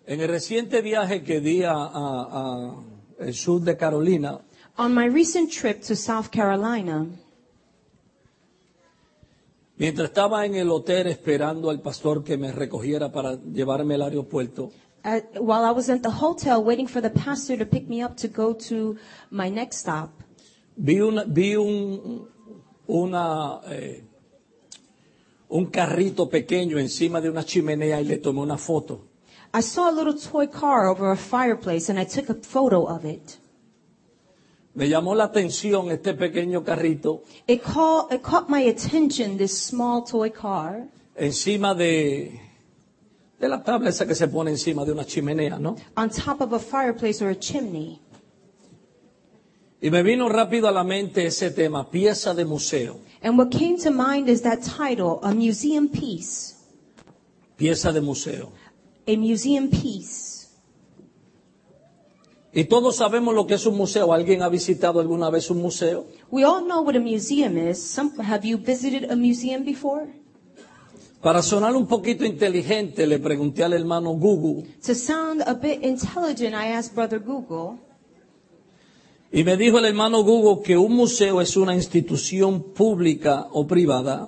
En el reciente viaje que di a el sur de Carolina, On my recent trip to South Carolina, mientras estaba en el hotel esperando al pastor que me recogiera para llevarme al aeropuerto, while I was at the hotel waiting for the pastor to pick me up to go to my next stop, vi un carrito pequeño encima de una chimenea y le tomé una foto. I saw a little toy car over a fireplace and I took a photo of it. Me llamó la atención este pequeño carrito It caught my attention, this small toy car, encima de la tabla esa que se pone encima de una chimenea, ¿no? on top of a fireplace or a chimney. Y me vino rápido a la mente ese tema, pieza de museo. And what came to mind is that title, a museum piece. Pieza de museo. A museum piece. Y todos sabemos lo que es un museo. ¿Alguien ha visitado alguna vez un museo? We all know what a museum is. Have you visited a museum before? Para sonar un poquito inteligente, le pregunté al hermano Google To sound a bit intelligent, I asked Brother Google, y me dijo el hermano Google que un museo es una institución pública o privada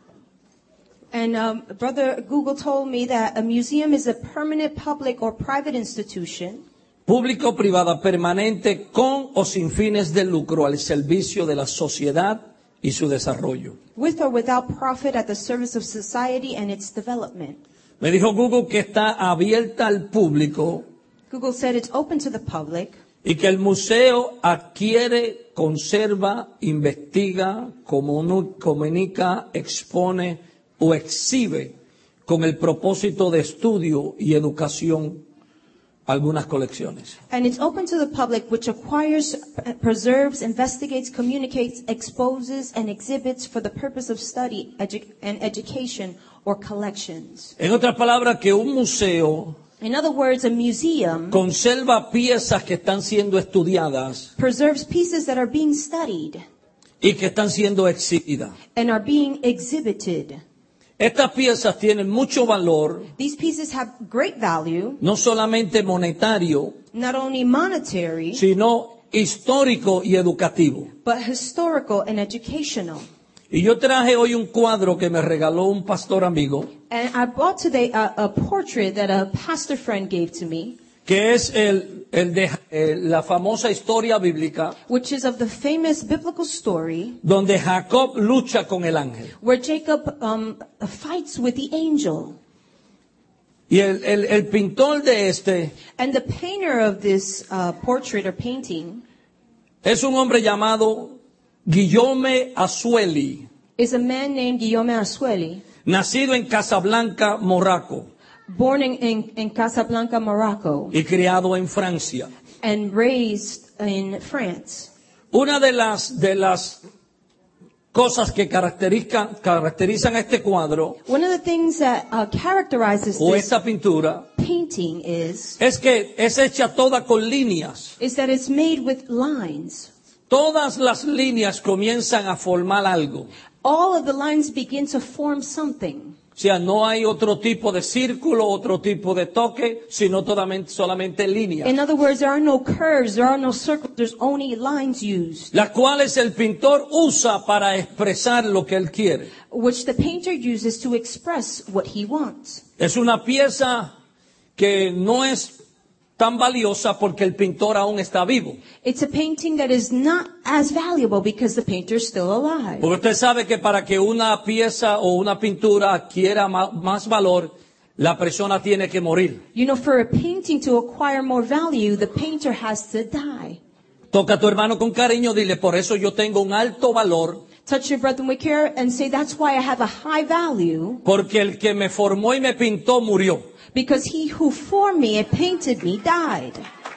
and Brother Google told me that a museum is a permanent public or private institution, pública o privada permanente con o sin fines de lucro al servicio de la sociedad y su desarrollo. with or without profit at the service of society and its development. Me dijo Google que está abierta al público Google said it's open to the public, y que el museo adquiere, conserva, investiga, comunica, expone o exhibe con el propósito de estudio y educación algunas colecciones. and it's open to the public, which acquires, preserves, investigates, communicates, exposes, and exhibits for the purpose of study and education or collections. En otras palabras, que un museo In other words, a museum conserva piezas que están siendo estudiadas preserves pieces that are being studied y que están siendo exhibidas. and are being exhibited. Estas piezas tienen mucho valor, These pieces have great value, no solamente monetario, not only monetary, sino histórico y educativo. but historical and educational. Y yo traje hoy un cuadro que me regaló un pastor amigo, And I brought today a portrait that a pastor friend gave to me, que es el de la famosa historia bíblica, which is of the famous biblical story donde Jacob lucha con el ángel. where Jacob fights with the angel. Y el pintor de este And the painter of this portrait or painting es un hombre llamado Guillaume Azueli, is a man named Guillaume Asueli, nacido en Casablanca, Morocco, born in Casablanca, Morocco, y criado en Francia. and raised in France. Una de las cosas que caracterizan a este cuadro One of the things that characterizes o this esta pintura painting is es que es hecha toda con líneas. that it's made with lines. Todas las líneas comienzan a formar algo. All of the lines begin to form something. O sea, no hay otro tipo de círculo, otro tipo de toque, sino solamente líneas, In other words, there are no curves, there are no circles, there's only lines used, las cuales el pintor usa para expresar lo que él quiere. which the painter uses to express what he wants. Es una pieza que no es tan valiosa porque el pintor aún está vivo. It's a painting that is not as valuable because the painter is still alive. Porque usted sabe que para que una pieza o una pintura adquiera más valor, la persona tiene que morir. You know, for a painting to acquire more value, the painter has to die. Toca a tu hermano con cariño, dile, por eso yo tengo un alto valor, Touch your brother with care and say, that's why I have a high value, porque el que me formó y me pintó murió. because he who formed me and painted me died.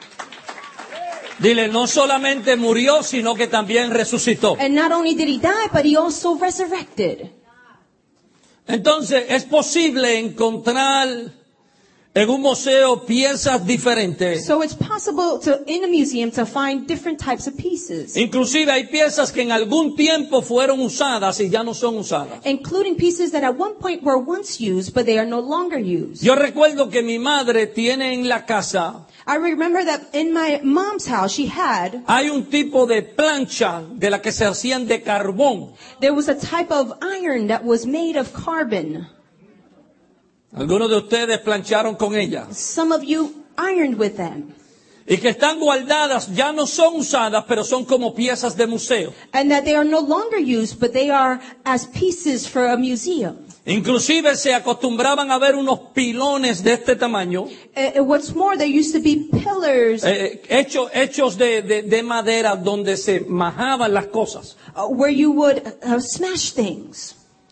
Dile, no solamente murió, sino que también resucitó. And not only did he die, but he also resurrected. Entonces, es posible encontrar en un museo piezas diferentes. So it's possible in a museum to find different types of pieces, Inclusive hay piezas que en algún tiempo fueron usadas y ya no son usadas. including pieces that at one point were once used, but they are no longer used. Yo recuerdo que mi madre tiene en la casa, I remember that in my mom's house, she had, hay un tipo de plancha de la que se hacían de carbón. there was a type of iron that was made of carbon. Algunos de ustedes plancharon con ella. Some of you ironed with them. Y que están guardadas, ya no son usadas, pero son como piezas de museo. And that they are no longer used, but they are as pieces for a museum. Inclusive se acostumbraban a ver unos pilones de este tamaño, What's more, there used to be pillars hechos de madera donde se majaban las cosas. where you would smash things.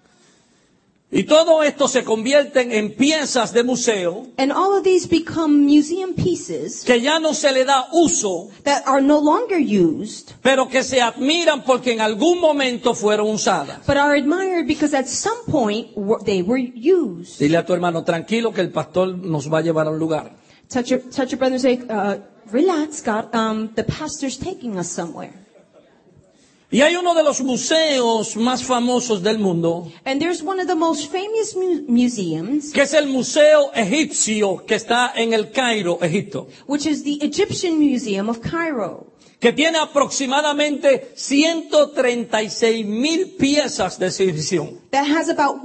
Y todo esto se convierten en piezas de museo And all of these become museum pieces que ya no se le da uso, that are no longer used, pero que se admiran porque en algún momento fueron usadas. but are admired because at some point they were used. Dile a tu hermano, tranquilo que el pastor nos va a llevar a un lugar. Touch your brother and say, relax, God, the pastor's taking us somewhere. Y hay uno de los museos más famosos del mundo, And there's one of the most famous museums, que es el Museo Egipcio que está en el Cairo, Egipto, which is the Egyptian Museum of Cairo, que tiene aproximadamente 136,000 piezas de exhibición. that has about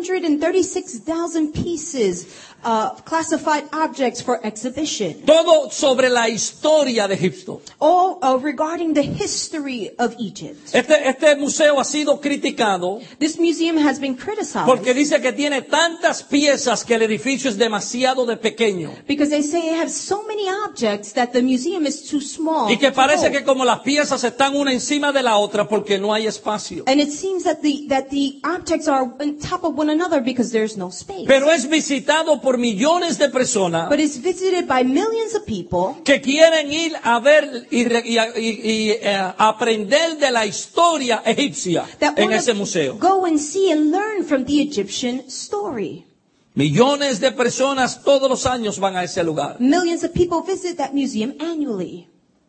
136,000 pieces of classified objects for exhibition. Todo sobre la historia de Egipto. All regarding the history of Egypt. Este museo ha sido criticado This museum has been criticized porque dice que tiene tantas piezas que el edificio es demasiado de pequeño. because they say it has so many objects that the museum is too small. Y que to parece hold. que como las piezas están una encima de la otra porque no hay espacio. And it seems that the objects are on top of one another because there's no space. Pero es visitado por millones de personas But it's visited by millions of people que quieren ir a ver y aprender de la historia egipcia that en want ese to museo. go and see and learn from the Egyptian story. Millones de personas todos los años van a ese lugar. Millions of people visit that museum annually.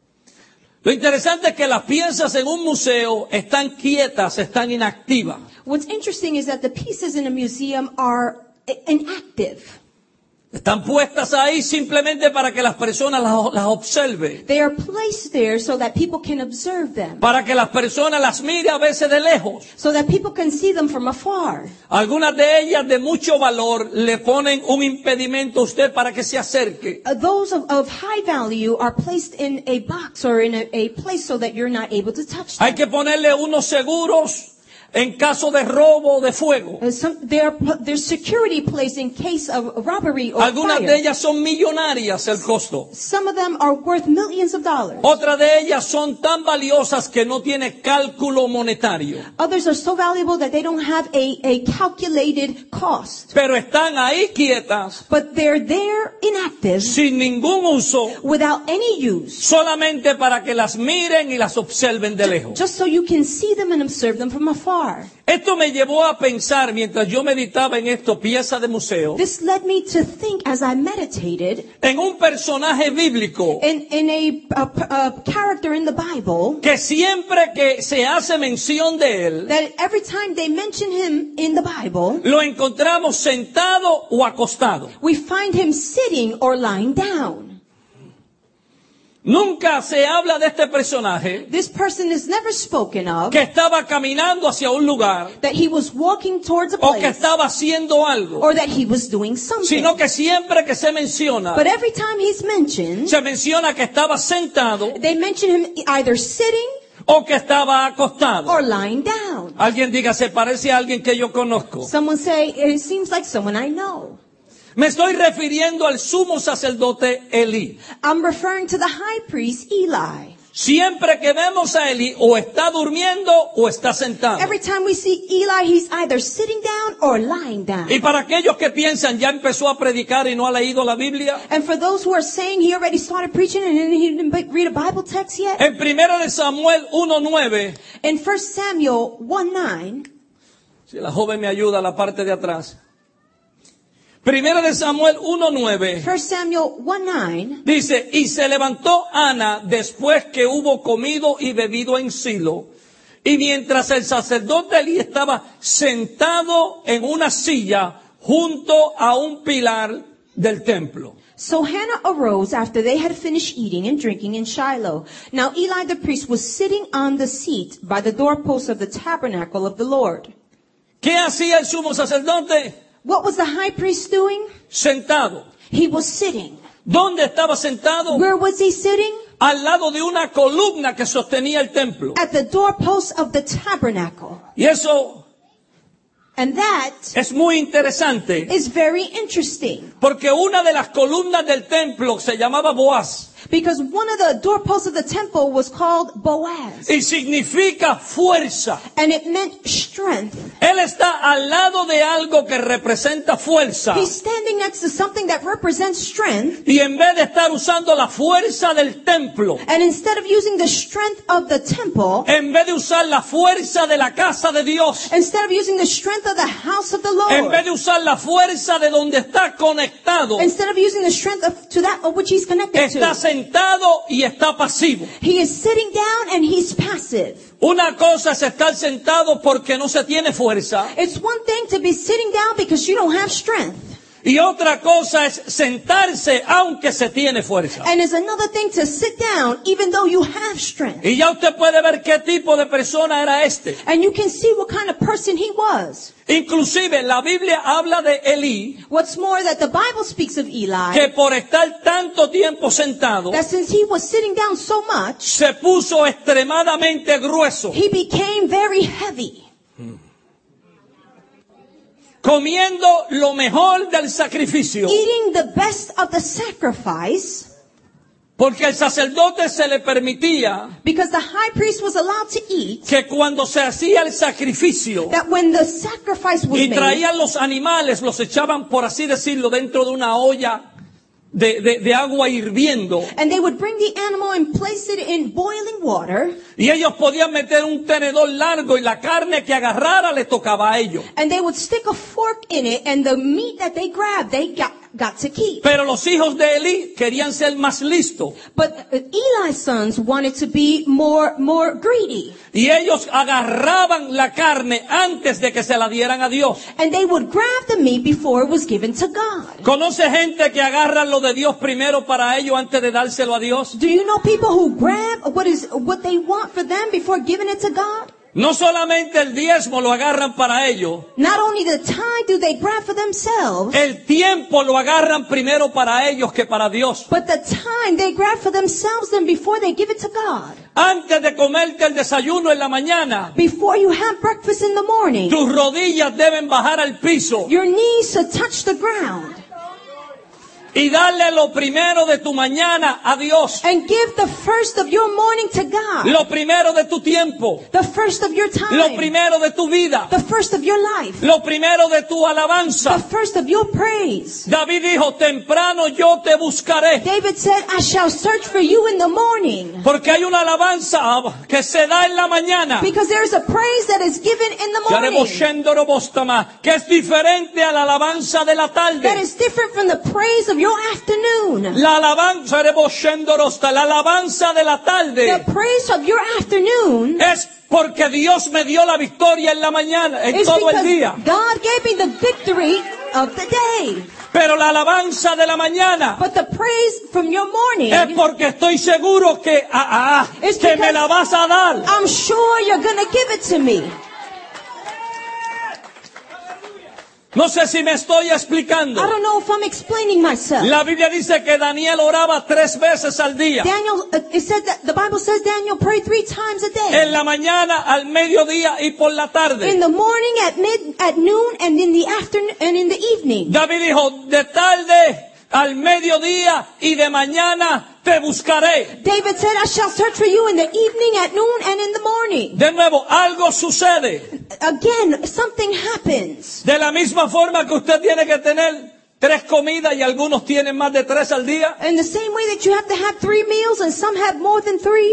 Lo interesante es que las piezas en un museo están quietas, están inactivas. What's interesting is that the pieces in a museum are inactive. Están puestas ahí simplemente para que las personas las observen. They are placed there so that people can observe them, Para que las personas las mire a veces de lejos. so that people can see them from afar. Algunas de ellas de mucho valor le ponen un impedimento a usted para que se acerque. Those of high value are placed in a box or in a place so that you're not able to touch them. Hay que ponerle unos seguros en caso de robo o de fuego. There's security placed in case of robbery or Algunas fire. de ellas son millonarias el costo. Some of them are worth millions of dollars. Otras de ellas son tan valiosas que no tiene cálculo monetario. Others are so valuable that they don't have a calculated cost. Pero están ahí quietas, But they're there inactive, sin ningún uso, without any use, solamente para que las miren y las observen de lejos. just so you can see them and observe them from afar. Esto me llevó a pensar, mientras yo meditaba en esto, pieza de museo, This led me to think as I meditated en un personaje bíblico in a character in the Bible, que siempre que se hace mención de él, that every time they mention him in the Bible, lo encontramos sentado o acostado. we find him sitting or lying down. Nunca se habla de este personaje This person is never spoken of, que estaba caminando hacia un lugar that he was walking towards a o que place, estaba haciendo algo, or that he was doing something. sino que siempre que se menciona, But every time he's mentioned, se menciona que estaba sentado they mention him either sitting o que estaba acostado. or lying down. Alguien diga, se parece a alguien que yo conozco. Someone say, it seems like someone I know. Me estoy refiriendo al sumo sacerdote Elí. I'm referring to the high priest Eli. Siempre que vemos a Elí, o está durmiendo o está sentado. Every time we see Eli, he's either sitting down or lying down. Y para aquellos que piensan, ya empezó a predicar y no ha leído la Biblia, And for those who are saying he already started preaching and he didn't read a Bible text yet, en 1 de Samuel 1:9, in 1 Samuel 1:9, si la joven me ayuda a la parte de atrás. Primera de Samuel 1:9 1 Samuel 1:9. dice, y se levantó Ana después que hubo comido y bebido en Silo, y mientras el sacerdote Elí estaba sentado en una silla junto a un pilar del templo. So Hannah arose after they had finished eating and drinking in Shiloh. Now Eli the priest was sitting on the seat by the doorpost of the tabernacle of the Lord. ¿Qué hacía el sumo sacerdote? What was the high priest doing? Sentado. He was sitting. ¿Dónde estaba sentado? Where was he sitting? Al lado de una columna que sostenía el templo. At the doorpost of the tabernacle. Y eso And that es muy interesante, is very interesting. porque una de las columnas del templo se llamaba Boaz. Because one of the doorposts of the temple was called Boaz. Y significa fuerza. And it meant strength. Él está al lado de algo que representa fuerza. He's standing next to something that represents strength. Y en vez de estar usando la fuerza del templo, And instead of using the strength of the temple, en vez de usar la fuerza de la casa de Dios, instead of using the strength of the house of the en vez Lord, de usar la fuerza de donde está conectado, instead of using the strength to that of which he's connected está to, sentado y está pasivo. he is sitting down and he's passive. Una cosa es estar sentado porque no se tiene fuerza. It's one thing to be sitting down because you don't have strength. Y otra cosa es sentarse aunque se tiene fuerza. And it's another thing to sit down even though you have strength. Y ya usted puede ver qué tipo de persona era este. And you can see what kind of person he was. Inclusive la Biblia habla de Elí, What's more, that the Bible speaks of que Eli, por estar tanto tiempo sentado, that since he was sitting down so much, se puso extremadamente grueso, he became very heavy, comiendo lo mejor del sacrificio, eating the best of the sacrifice, porque el sacerdote se le permitía because the high priest was allowed to eat, que cuando se hacía el sacrificio that when the sacrifice was y made, traían los animales, los echaban, por así decirlo, dentro de una olla de agua hirviendo, and they would bring the animal and place it in boiling water, y ellos podían meter un tenedor largo y la carne que agarrara le tocaba a ellos. and they would stick a fork in it, and the meat that they grabbed, they got to keep. Pero los hijos de Elí querían ser más listos But Eli's sons wanted to be more greedy. y ellos agarraban la carne antes de que se la dieran a Dios. And they would grab the meat before it was given to God. ¿Conoce gente que agarra lo de Dios primero para ellos antes de dárselo a Dios? Do you know people who grab what they want for them before giving it to God? No solamente el diezmo lo agarran para ellos, Not only the tithe do they grab for themselves, el tiempo lo agarran primero para ellos que para Dios. but the time they grab for themselves then before they give it to God. Antes de comerte el desayuno en la mañana, Before you have breakfast in the morning, tus rodillas deben bajar al piso your knees should touch the ground. y darle lo primero de tu mañana a Dios. And give the first of your morning to God. Lo primero de tu tiempo. The first of your Lo time. primero de tu vida. The first of your life. Lo primero de tu The alabanza. first of your praise. David dijo, temprano yo te buscaré. David said, I shall search for you in the morning. Porque hay una alabanza que se da en la mañana. Because there is a praise that is given in the morning. Que es diferente a la alabanza de la That tarde. is different from the praise of your afternoon. La alabanza de la The tarde praise of your afternoon es porque Dios me dio la victoria en la mañana, en is todo el because día. God gave me the victory of the day. Pero la alabanza de la mañana But the praise from your morning, es porque estoy seguro que It's me because la vas a dar. I'm sure you're going to give it to me. No sé si me estoy I explicando. don't know if I'm explaining myself. La Biblia dice que Daniel oraba 3 veces al día. Daniel, it said that the Bible says Daniel prayed 3 times a day. En la mañana, al mediodía y por la In tarde. the morning, at noon, and in the afternoon, and in the evening. David dijo, de tarde al mediodía y de mañana te buscaré. David said, I shall search for you in the evening, at noon, and in the morning. De nuevo, algo sucede. Again, something happens. De la misma forma que usted tiene que tener 3 comidas y algunos tienen más de 3 al día. In the same way that you have to have 3 meals and some have more than 3.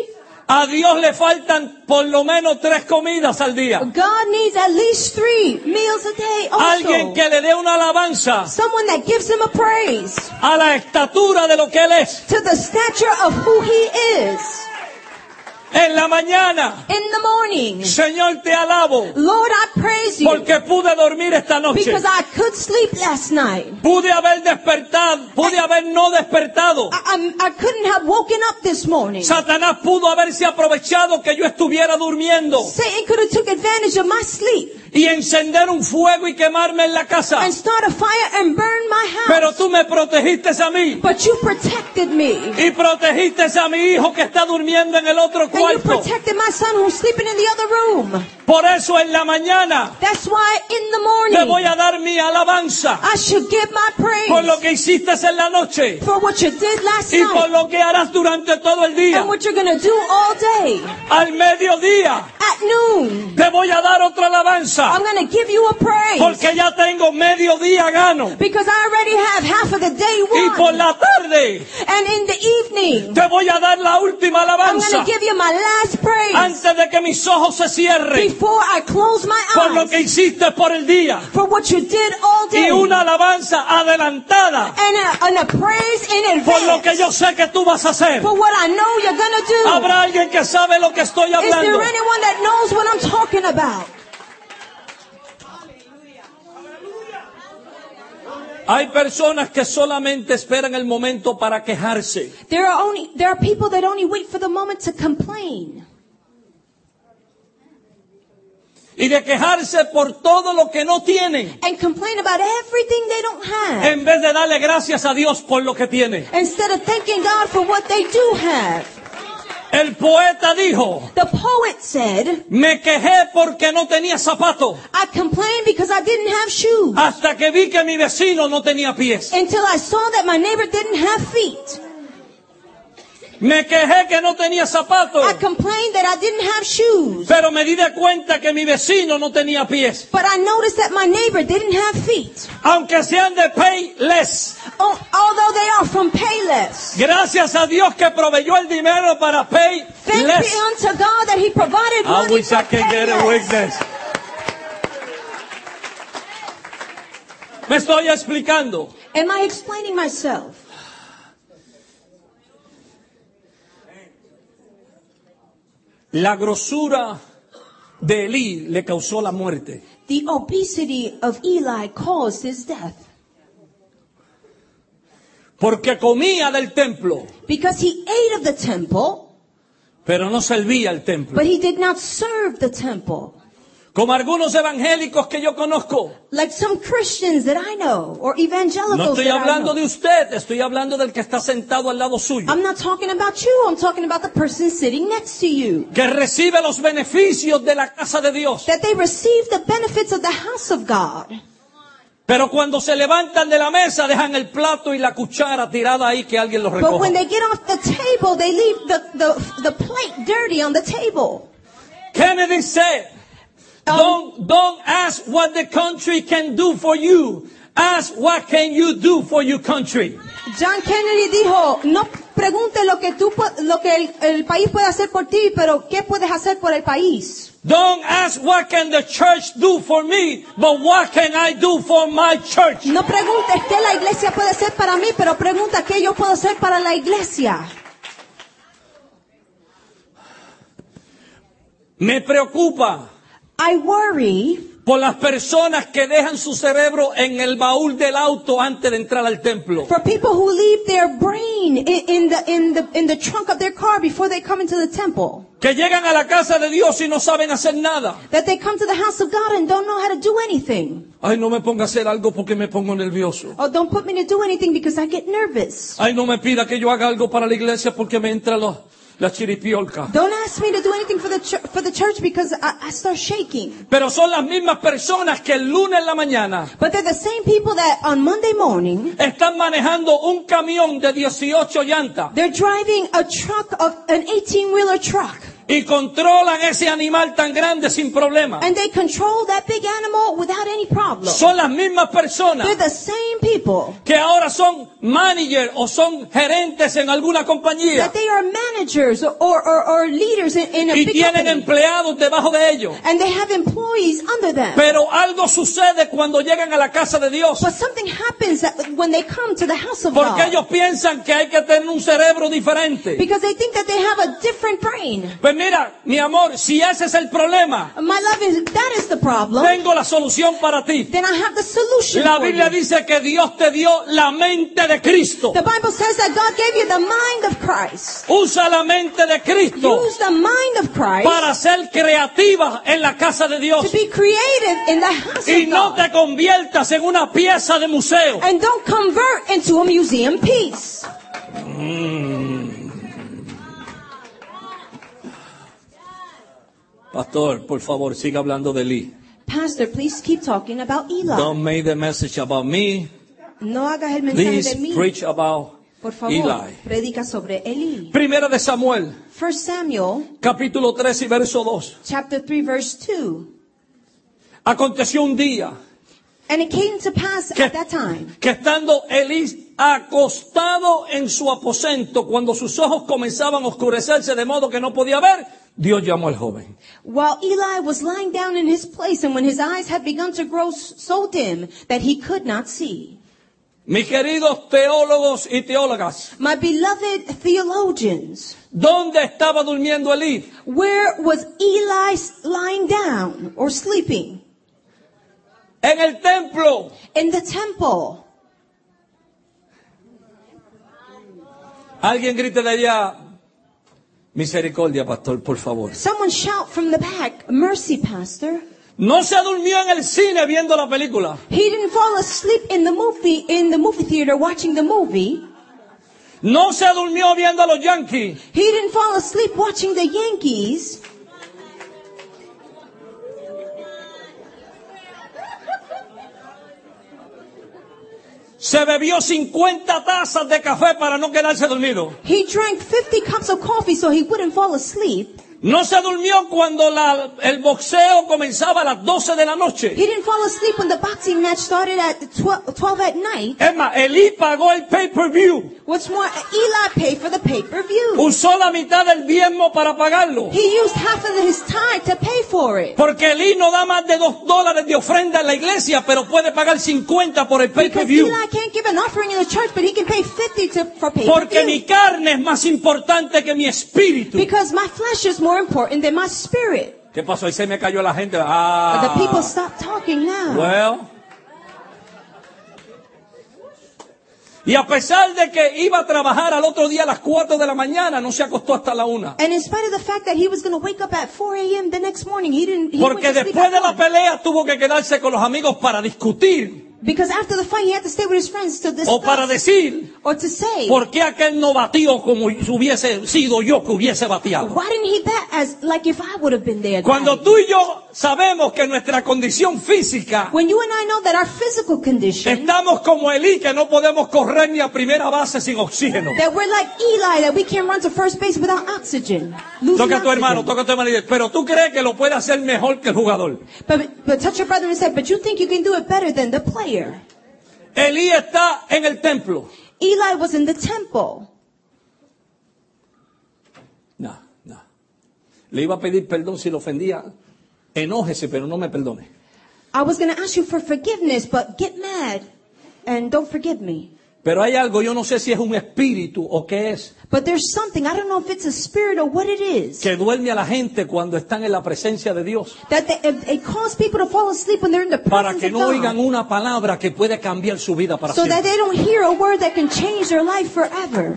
A Dios le faltan por lo menos 3 comidas al día. God needs at least 3 meals a day Alguien also. que le dé una alabanza Someone that gives him a praise a la estatura de lo que Él es. to the stature of who he is. En la mañana, In the morning, Señor, te alabo Lord, I praise you porque pude dormir esta noche. because I could sleep last night. Pude haber despertado, pude haber no despertado. I couldn't have woken up this morning. Satanás pudo haberse aprovechado que yo estuviera durmiendo Satan could have took advantage of my sleep y encender un fuego y quemarme en la casa. and start a fire and burn my Pero house. tú me protegiste a mí But you protected me. y protegiste a mi hijo que está durmiendo en el otro And you cuarto. protected my son who's sleeping in the other room. Por eso en la mañana That's why in the te voy morning a dar mi alabanza I should give my por lo praise que hiciste en la noche for what you did last y por night lo que harás durante todo el día. and what you're going to do all day. Al mediodía At noon, te voy a dar otra alabanza I'm going to give you a praise porque ya tengo mediodía gano. because I already have half of the day Y por won. la tarde And in the evening, te voy a dar la última I'm alabanza going to give you my last praise antes de que mis ojos se cierren before I close my por lo que eyes hiciste por el día. for what you did all day. Y una alabanza adelantada And a praise in por lo que advance yo sé que tú vas a hacer. for what I know you're going to do. Habrá alguien que sabe lo que estoy Is there hablando. anyone that knows what I'm talking about? Hay personas que solamente esperan el momento para quejarse. There are people that only wait for the moment to complain. Y de quejarse por todo lo que no tienen, And complain about everything they don't have. en vez de darle gracias a Dios por lo que tiene. Instead of thanking God for what they do have. El poeta dijo, The poet said, me quejé porque no tenía zapatos, I complained because I didn't have shoes. hasta que vi que mi vecino no tenía pies. Until I saw that my neighbor didn't have feet. Me quejé que no tenía zapatos, I complained that I didn't have shoes. pero me di de cuenta que mi vecino no tenía pies. But I noticed that my neighbor didn't have feet. Aunque sean de Payless. Although they are from Payless. Gracias a Dios que proveyó el dinero para Thanks Payless. be unto God that He provided I money wish for I could get a Payless. witness. Me estoy explicando. Am I explaining myself? La grosura de Elí le causó la muerte. The obesity of Eli caused his death. Porque comía del templo, Because he ate of the temple, pero no servía al templo. but he did not serve the temple. Como algunos evangélicos que yo conozco. Like some Christians that I know, or evangelicals No estoy that I hablando know. de usted, estoy hablando del que está sentado al lado suyo. I'm not talking about you, I'm talking about the person sitting next to you. Que recibe los beneficios de la casa de Dios. That they receive the benefits of the house of God. Pero cuando se levantan de la mesa dejan el plato y la cuchara tirada ahí que alguien los But when recoja. they get off the table, they leave the plate dirty on the table. Kennedy said, don't ask what the country can do for you. Ask what can you do for your country. John Kennedy dijo, no pregunte lo que el país puede hacer por ti, pero ¿qué puedes hacer por el país? Don't ask what can the church do for me, but what can I do for my church. No preguntes qué la iglesia puede hacer para mí, pero pregunta qué yo puedo hacer para la iglesia. Me preocupa I worry por las personas que dejan su cerebro en el baúl del auto antes de entrar al templo. for people who leave their brain in the trunk of their car before they come into the temple. Que llegan a la casa de Dios y no saben hacer nada. That they come to the house of God and don't know how to do anything. Ay, no me ponga a hacer algo porque me pongo nervioso. Oh, don't put me to do anything because I get nervous. Ay, no me pida que yo haga algo para la iglesia porque me entra la chiripiolca. Don't ask me to do anything for the church because I start shaking. Pero son las mismas personas que el lunes en la mañana But they're the same people that on Monday morning, están manejando un camión de 18 llantas they're driving a truck of an 18-wheeler truck. y controlan ese animal tan grande sin problema. And they control that big animal without any problem. Son las mismas personas They're the same people que ahora son managers o son gerentes en alguna compañía that they are managers or leaders in a y big tienen company. empleados debajo de ellos. And they have employees under them. Pero algo sucede cuando llegan a la casa de Dios. But something happens that when they come to the house of Porque God. ellos piensan que hay que tener un cerebro diferente. Because they think that they have a different brain. Pues mira, mi amor, si ese es el problema, My love, if that is the problem, tengo la solución para ti. then I have the solution La for Biblia you. dice que Dios te dio la mente de Cristo. The Bible says that God gave you the mind of Christ. Usa la mente de Cristo Use the mind of Christ para ser creativa en la casa de to Dios. be creative in the house Y of no God. te conviertas en una pieza de museo. And don't convert into a museum piece. Pastor, por favor, siga hablando de Eli. Pastor, please keep talking about Eli. Don't make the message about me. No hagas el mensaje Please de mí. preach about Por favor, Eli. predica sobre Eli. Primera de Samuel, 1 Samuel, capítulo 3 y verso 2. chapter 3, verse 2. Aconteció un día And it came to pass que, at that time, que estando Elí acostado en su aposento, cuando sus ojos comenzaban a oscurecerse de modo que no podía ver, Dios llamó al joven. while Eli was lying down in his place, and when his eyes had begun to grow so dim that he could not see. Mis queridos teólogos y teólogas, My beloved theologians, ¿dónde estaba durmiendo Elí? where was Eli lying down or sleeping? En el templo. In the temple. Alguien grite de allá, misericordia, pastor, por favor. Someone shout from the back, mercy, pastor. No se durmió en el cine viendo la película. He didn't fall asleep in the movie theater watching the movie. No se durmió viendo a los Yankees. He didn't fall asleep watching the Yankees. Se bebió 50 tazas de café para no quedarse dormido. He drank 50 cups of coffee so he wouldn't fall asleep. No se durmió cuando el boxeo comenzaba a las 12 de la noche. He didn't fall asleep when the boxing match started at 12 at night. Es más, Elí pagó el pay-per-view. What's more, Eli paid for the pay-per-view. Usó la mitad del diezmo para pagarlo. He used half of his tithe to pay for it. Porque Elí no da más de $2 de ofrenda en la iglesia, pero puede pagar 50 por el Because pay-per-view. Eli can't give an offering in the church, but he can pay 50 for Porque mi pay-per-view. carne es más importante que mi espíritu. Because my flesh is more important than my spirit. ¿Qué pasó? Ahí se me cayó la gente. The people stop talking now. Well. Y a pesar de que iba a trabajar al otro día a las 4 de la mañana, no se acostó hasta la 1. And in spite of the fact that he was going to wake up at 4 a.m. the next morning, he went Porque to sleep después at de la 1. pelea tuvo que quedarse con los amigos para discutir Because after the fight, he had to stay with his friends to o para discuss decir or to say, por qué aquel no batió como hubiese sido yo que hubiese bateado. why didn't he bat as like if I would have been there? Cuando tú y yo sabemos que nuestra condición física, When you and I know that our physical condition, estamos como Elí, que no podemos correr ni a primera base sin oxígeno. that we're like Eli, that we can't run to first base without oxygen. Losing Toca a tu hermano, oxygen. toca a tu hermano y dice, pero tú crees que lo puede hacer mejor que el jugador. But touch your brother and say, but you think you can do it better than the player. Elí está en el templo. Eli was in the temple. No. Le iba a pedir perdón si lo ofendía. Enójese, pero no me perdone. I was going to ask you for forgiveness, but get mad and don't forgive me. Pero hay algo, yo no sé si es un espíritu o qué es, But there's something, I don't know if it's a spirit or what it is, que duerme a la gente cuando están en la presencia de Dios. that it causes people to fall asleep when they're in the Para presence que of no oigan God, una palabra que puede cambiar su vida para so that siempre. they don't hear a word that can change their life forever.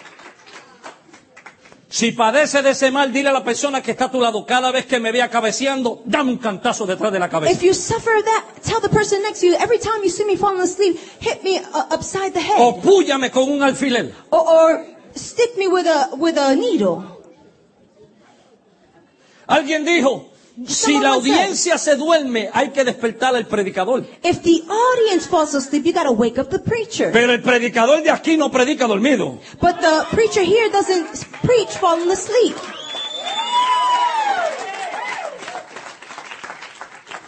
Si padece de ese mal, dile a la persona que está a tu lado, cada vez que me vea cabeceando, dame un cantazo detrás de la cabeza. If you suffer that, tell the person next to you, every time you see me falling asleep, hit me upside the head. O púllame con un alfiler. Or stick me with a needle. Alguien dijo, si la audiencia se duerme, hay que despertar al predicador. If the audience falls asleep, you gotta wake up the preacher. Pero el predicador de aquí no predica dormido. But the preacher here doesn't preach falling asleep.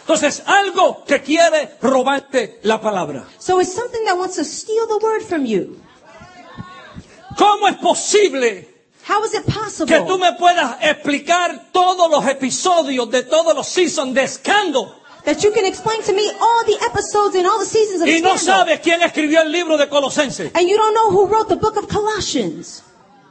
Entonces, algo que quiere robarte la palabra. So it's something that wants to steal the word from you. ¿Cómo es posible How is it que tú possible me puedas explicar todos los episodios de todos los seasons de Scandal that you can explain to me all the episodes and all the seasons of y no Scandal, sabes quién escribió el libro de Colosenses? and you don't know who wrote the book of Colossians?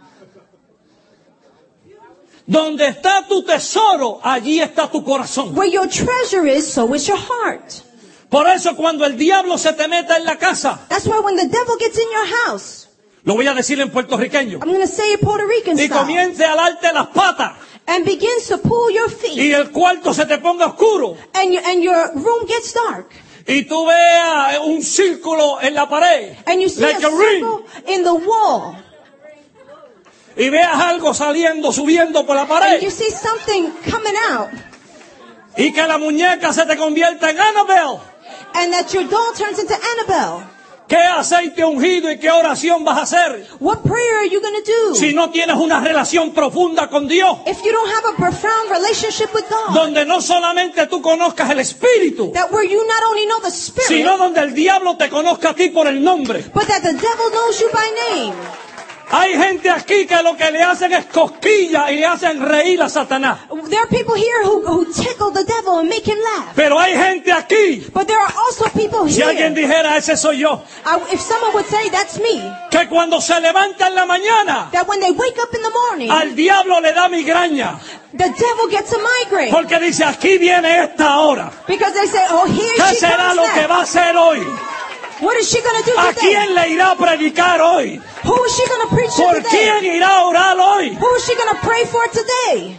Donde está tu tesoro, allí está tu corazón. Where your treasure is, so is your heart. Por eso cuando el diablo se te meta en la casa, That's why when the devil gets in your house, lo voy a decir en puertorriqueño, I'm going to say it Puerto Rican y style, comience a darte las patas and begins to pull your feet, y el cuarto se te ponga oscuro and your room gets dark, y tú veas un círculo en la pared, and you see like a a ring, circle in the wall, y veas algo saliendo, subiendo por la and pared, you see something coming out, y que la muñeca se te convierta en Annabelle. and that your doll turns into Annabelle. ¿Qué aceite ungido y qué oración vas a hacer What prayer are you going to do si no tienes una relación profunda con Dios? if you don't have a profound relationship with God? Donde no solamente tú conozcas el Espíritu, That where you not only know the Spirit, sino donde el diablo te conozca a ti por el nombre. but that the devil knows you by name. Hay gente aquí que lo que le hacen es cosquilla y le hacen reír a Satanás. There are people here who tickle the devil and make him laugh. Pero hay gente aquí, But there are also people si alguien here, dijera, ese soy yo, if someone would say, that's me, que cuando se levanta en la mañana, that when they wake up in the morning, al diablo le da migraña. the devil gets a migraine. Porque dice, aquí viene esta hora. Because they say, oh, here ¿Qué she será comes lo que now. va a hacer hoy? What is she going to do ¿A today? quién le irá a predicar hoy? Who is she going to preach to ¿Por today? quién irá a orar hoy? Who is she going to pray for today?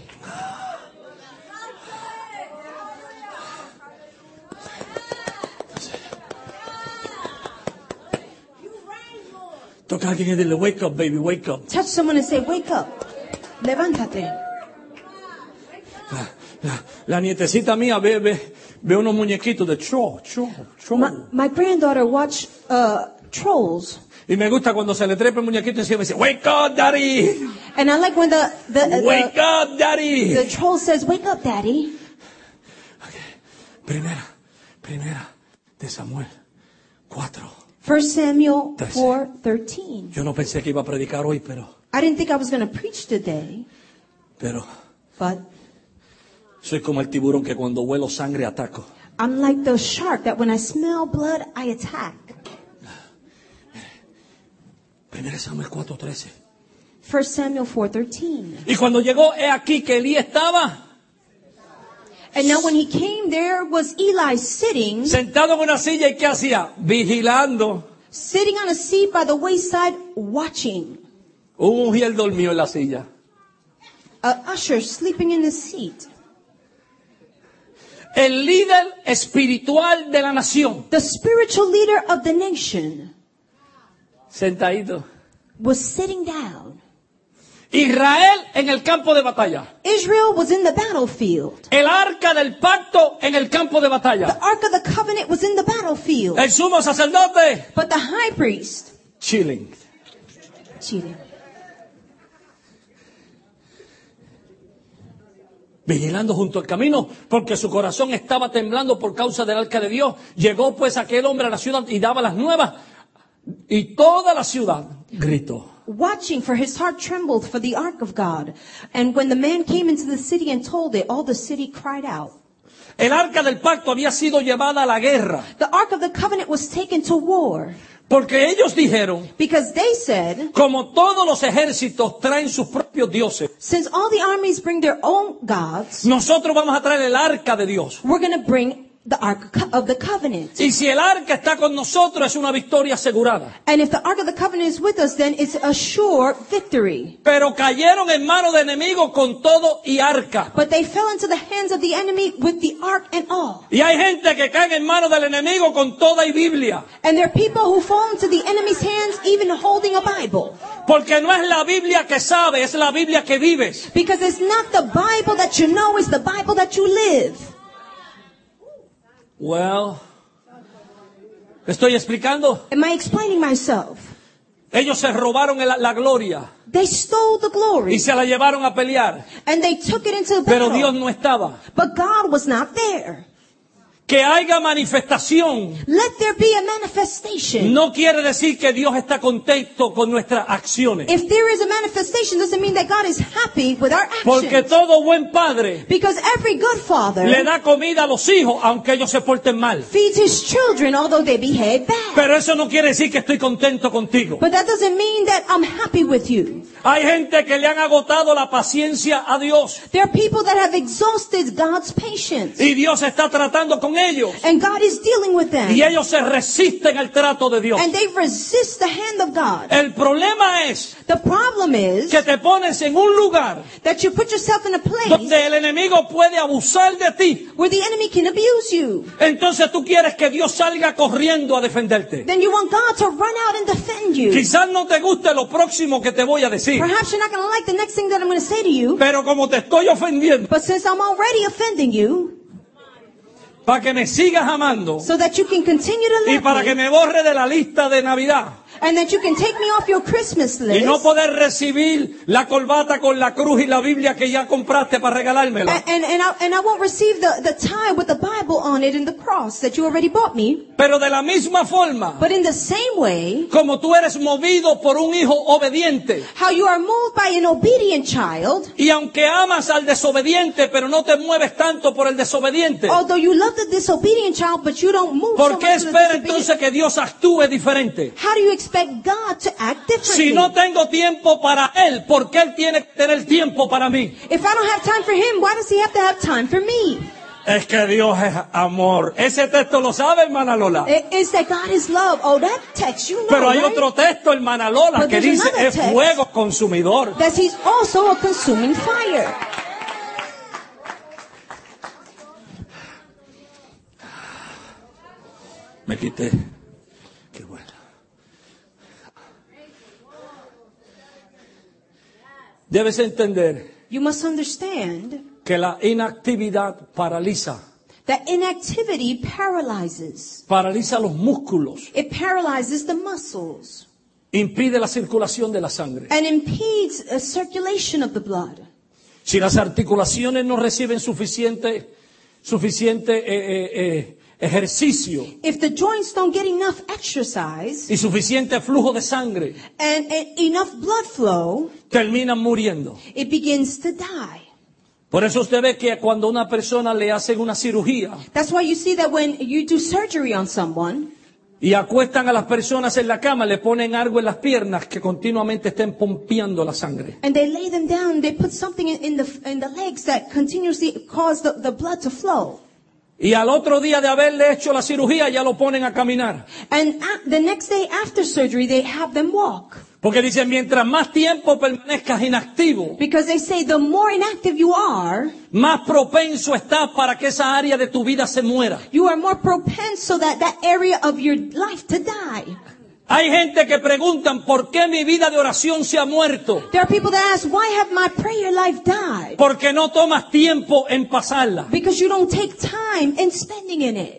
Toca a alguien y dile, wake up, baby, wake up. Touch someone and say, wake up. Levántate. La nietecita mía ve unos muñequitos de troll. My granddaughter watched Trolls. Y me gusta cuando se le trepa el muñequito encima y dice, wake up, daddy. And I like when Wake up, daddy. the troll says, wake up, daddy. Primera de Samuel 4. 1 Samuel 13. 4:13. Yo no pensé que iba a predicar hoy, I didn't think I was going to preach today, pero but soy como el tiburón que cuando huelo sangre ataco. I'm like the shark that when I smell blood, I attack. 1 Samuel 4:13. 1 Samuel 4:13. Y cuando llegó, he aquí que Elí estaba And now when he came, there was Eli sitting sentado en una silla y ¿qué hacía? Vigilando. on a seat by the wayside, watching. Un mujer dormió en la silla. A usher sleeping in the seat. El líder espiritual de la nación, The spiritual leader of the nation sentadito. was sitting down. Israel en el campo de batalla. Israel was in the battlefield. El arca del pacto en el campo de The batalla. Ark of the Covenant was in the battlefield. El sumo sacerdote, But the high priest, chilling. cheating, Vigilando junto al camino, porque su corazón estaba temblando por causa del arca de Dios. Llegó pues aquel hombre a la ciudad y daba las nuevas. Y toda la ciudad gritó. watching, for his heart trembled for the ark of God. And when the man came into the city and told it, all the city cried out. El arca del pacto había sido llevada a la guerra, The Ark of the Covenant was taken to war porque ellos dijeron, because they said, como todos los ejércitos traen sus propios dioses, since all the armies bring their own gods, nosotros vamos a traer el arca de Dios. we're going to bring the Ark of the Covenant. Y si el arca está con nosotros, es una victoria asegurada. And if the Ark of the Covenant is with us, then it's a sure victory. Pero cayeron en manos de enemigos con todo y arca. But they fell into the hands of the enemy with the ark and all. Y hay gente que cae en manos del enemigo con toda y Biblia. And there are people who fall into the enemy's hands even holding a Bible. Porque no es la Biblia que sabe, es la Biblia que vives. Because it's not the Bible that you know, it's the Bible that you live. Well, ¿estoy explicando? Am I explaining myself? Ellos se robaron la gloria They stole the y glory se la llevaron a pelear. and they took it into the Pero battle. Dios no estaba. But God was not there. Que haya manifestación Let there be a manifestation. no quiere decir que Dios está contento con nuestras acciones. If there is a manifestation, doesn't mean that God is happy with our Porque actions. todo buen padre Because every good father le da comida a los hijos aunque ellos se porten mal. feeds his children, although they behave bad. Pero eso no quiere decir que estoy contento contigo. But that doesn't mean that I'm happy with you. Hay gente que le han agotado la paciencia a Dios There are people that have exhausted God's patience. y Dios está tratando con ellos And God is dealing with them. y ellos se resisten al trato de Dios. And they resist the hand of God. El problema es The problem is que te pones en un lugar that you put yourself in a place donde el enemigo puede abusar de ti. where the enemy can abuse you. Entonces tú quieres que Dios salga corriendo a defenderte. Then you want God to run out and defend you. Quizás no te guste lo próximo que te voy a decir, Perhaps you're not going to like the next thing that I'm going to say to you. pero como te estoy ofendiendo, But since I'm already offending you, para que me sigas amando so that you can continue to y love para que me, me borre de la lista de Navidad and that you can take me off your Christmas y list, no poder recibir la corbata con la cruz y la Biblia que ya compraste para regalármela. and I won't receive the tie with the Bible on it and the cross that you already bought me. Pero de la misma forma, But in the same way, como tú eres movido por un hijo obediente how you are moved by an obedient child, y aunque amas al desobediente, pero no te mueves tanto por el desobediente, although you love the disobedient child, but you don't move so ¿por much qué to the espera disobedient? entonces que Dios actúe diferente? How do you expect God to act differently? Si no tengo tiempo para Él, ¿por qué Él tiene que tener tiempo para mí? If I don't have time for him, why does he have to have time for me? Es que Dios es amor. Ese texto lo sabe, hermana Lola. It's that God is love. Oh, that text, you know, Pero hay right? otro texto, hermana Lola, But que there's dice another es text. fuego consumidor. That he's also a consuming fire. Me quité. Qué bueno. Debes entender You must understand que la inactividad paraliza. that inactivity paralyzes. Paraliza los músculos. It paralyzes the muscles Impide la circulación de la sangre. and impedes a circulation of the blood. Si las articulaciones no reciben suficiente ejercicio If the joints don't get enough exercise y suficiente flujo de sangre, and enough blood flow, terminan muriendo. it begins to die. Por eso usted ve que cuando a una persona le hacen una cirugía That's why you see that when you do surgery on someone, y acuestan a las personas en la cama, le ponen algo en las piernas que continuamente estén pompeando la sangre. and they lay them down, they put something in the legs that continuously cause the blood to flow. Y al otro día de haberle hecho la cirugía ya lo ponen a caminar. And the next day after surgery, they have them walk. Porque dicen, mientras más tiempo permanezcas inactivo, Because they say the more inactive you are, más propenso estás para que esa área de tu vida se muera. you are more propense so that area of your life to die. Hay gente que preguntan, ¿por qué mi vida de oración se ha muerto? There are people that ask, why have my prayer life died? Porque no tomas tiempo en pasarla. Because you don't take time in spending in it.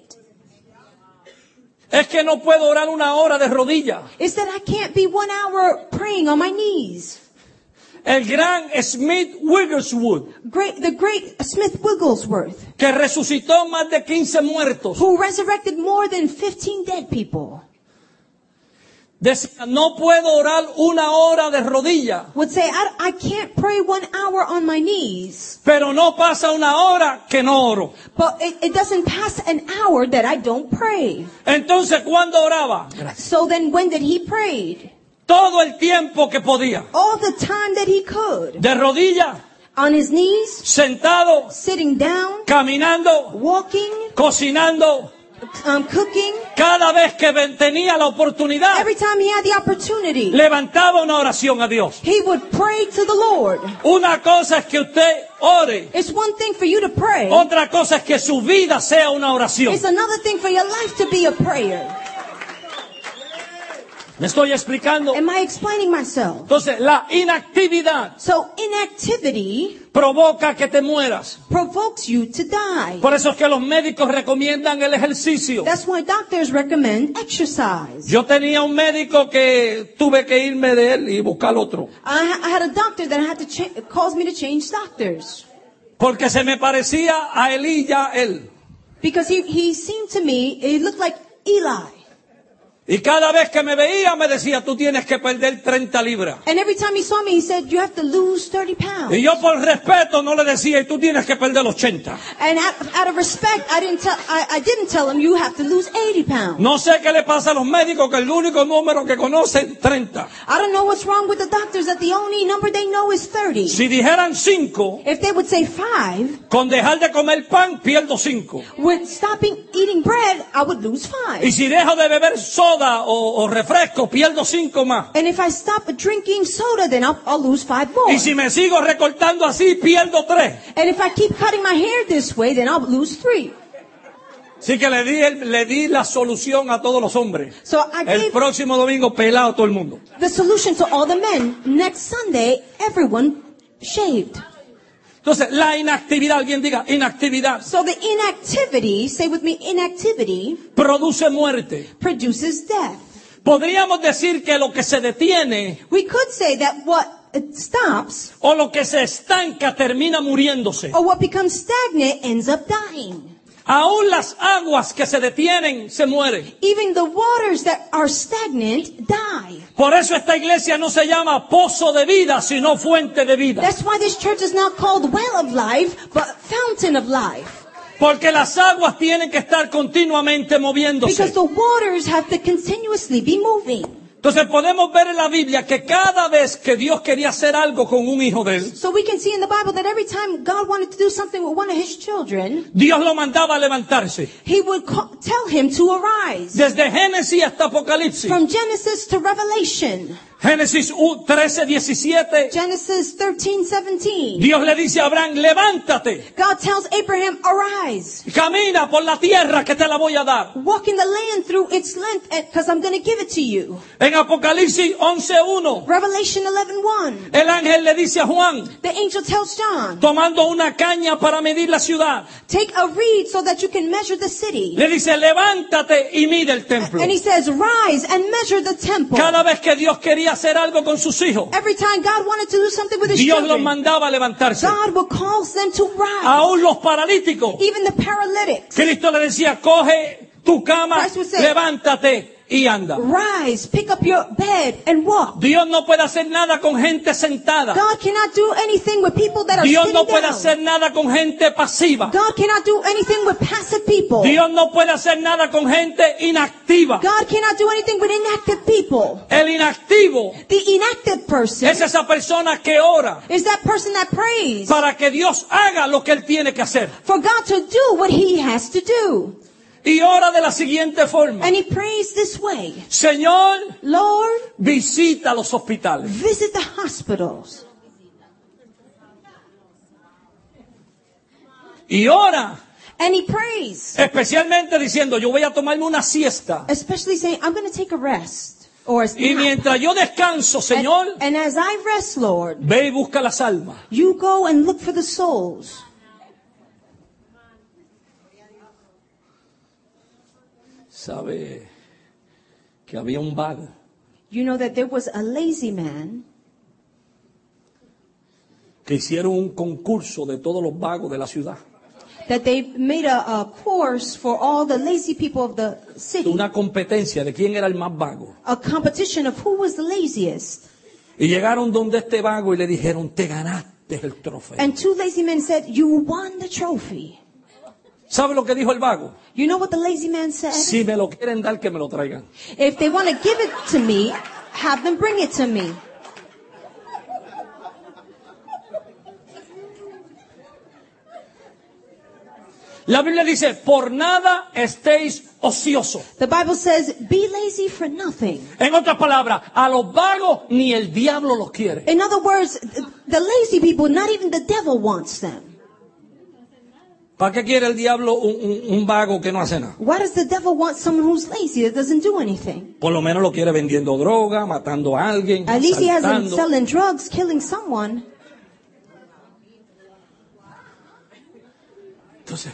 Es que no puedo orar una hora de rodillas. It's that I can't be 1 hour praying on my knees. El gran Smith Wigglesworth, The great Smith Wigglesworth, que resucitó más de 15 muertos, who resurrected more than 15 dead people, decía, no puedo orar una hora de rodillas, would say, I can't pray 1 hour on my knees, pero no pasa una hora que no oro. but it doesn't pass an hour that I don't pray. Entonces, ¿cuándo oraba? So then when did he pray? Todo el tiempo que podía. All the time that he could. De rodillas, On his knees, sentado, sitting down, caminando, walking, cocinando. cooking. Cada vez que tenía la oportunidad, Every time he had the opportunity, levantaba una oración a Dios. he would pray to the Lord. Una cosa es que usted ore. It's one thing for you to pray. Otra cosa es que su vida sea una oración. It's another thing for your life to be a prayer. ¿Me estoy explicando? Am I explaining myself? Entonces, la inactividad So inactivity provoca que te mueras. provokes you to die. Por eso es que los médicos recomiendan el ejercicio. That's why doctors recommend exercise. Yo tenía un médico que tuve que irme de él y buscar otro. I had a doctor that had to caused me to change doctors. Porque se me parecía a Elí ya él. Because he seemed to me, he looked like Eli. Y cada vez que me veía me decía, tú tienes que perder 30 libras. And every time he saw me, he said, you have to lose 30 pounds. Y yo por respeto no le decía, y tú tienes que perder 80. And out of respect, I didn't tell him, you have to lose 80 pounds. No sé qué le pasa a los médicos, que el único número que conocen, 30. I don't know what's wrong with the doctors, that the only number they know is 30. Si dijeran 5, If they would say 5, con dejar de comer pan, pierdo 5. with stopping eating bread, I would lose 5. Y si dejo de beber soda o refresco, pierdo 5 más. And if I stop drinking soda, then I'll lose 5 more. Y si me sigo recortando así, pierdo 3. And if I keep cutting my hair this way, then I'll lose 3. Así que le di la solución a todos los hombres. So I El gave próximo domingo pelado todo el mundo. the solution to all the men. Next Sunday, everyone shaved. Entonces, la inactividad, alguien diga, inactividad, So the inactivity, say with me, inactivity produce muerte. produces death. Podríamos decir que lo que se detiene We could say that what stops o lo que se estanca termina muriéndose. or what becomes stagnant ends up dying. Aún las aguas que se detienen se mueren. Even the waters that are stagnant die. Por eso esta iglesia no se llama pozo de vida, sino fuente de vida. That's why this church is not called Well of Life, but Fountain of Life. Porque las aguas tienen que estar continuamente moviéndose. Because the waters have to continuously be moving. Entonces podemos ver en la Biblia que cada vez que Dios quería hacer algo con un hijo de él, So we can see in the Bible that every time God wanted to do something with one of his children, Dios lo mandaba a levantarse. he would tell him to arise. Desde Génesis hasta Apocalipsis. From Genesis to Revelation. Génesis 13, 17. Genesis 13:17. Dios le dice a Abraham, levántate, God tells Abraham, arise. camina por la tierra que te la voy a dar. Walk in the land through its length, because I'm going to give it to you. En Apocalipsis 11:1, Revelation 11:1. el ángel le dice a Juan, The angel tells John, tomando una caña para medir la ciudad, take a reed so that you can measure the city. le dice, levántate y mide el templo. And he says, rise and measure the temple. Cada vez que Dios quería hacer algo con sus hijos, Every time God wanted to do something with his Dios los children, mandaba a levantarse. God would cause them to rise. Aún los paralíticos, Even the paralytics. Cristo le decía, coge tu cama, Christ would say, levántate y anda. Rise, pick up your bed and walk. Dios no puede hacer nada con gente sentada. God cannot do anything with people that are Dios sitting no puede down. hacer nada con gente pasiva. God cannot do anything with passive people. Dios no puede hacer nada con gente inactiva. God cannot do anything with inactive people. El inactivo The inactive person es esa persona que ora is that person that prays para que Dios haga lo que Él tiene que hacer. for God to do what he has to do. Y ora de la siguiente forma. And he prays this way. Señor, Lord, visita los hospitales. visit the hospitals. Y ora, And he prays, especialmente diciendo, yo voy a tomarme una siesta. especially saying, I'm going to take a rest. Or a Y nap. mientras yo descanso, Señor, And as I rest, Lord, ve y busca las almas. you go and look for the souls. ¿Sabe que había un vago You know that there was a lazy man que hicieron un concurso de todos los vagos de la ciudad? that they made a course for all the lazy people of the city, Una competencia de quién era el más vago. a competition of who was the laziest. Y llegaron donde este vago y le dijeron, te ganaste el trofeo. And 2 lazy men said, you won the trophy. ¿Sabe lo que dijo el vago? You know what the lazy man said? Si me lo quieren dar, que me lo traigan. If they want to give it to me, have them bring it to me. La Biblia dice, por nada estéis ociosos. The Bible says, be lazy for nothing. En otras palabras, a los vagos ni el diablo los quiere. In other words, the lazy people, not even the devil wants them. ¿Para qué quiere el diablo un vago que no hace nada? Why does the devil want someone who's lazy that doesn't do anything? Por lo menos lo quiere vendiendo droga, matando a alguien, At least he has him asaltando. selling drugs, killing someone. Entonces,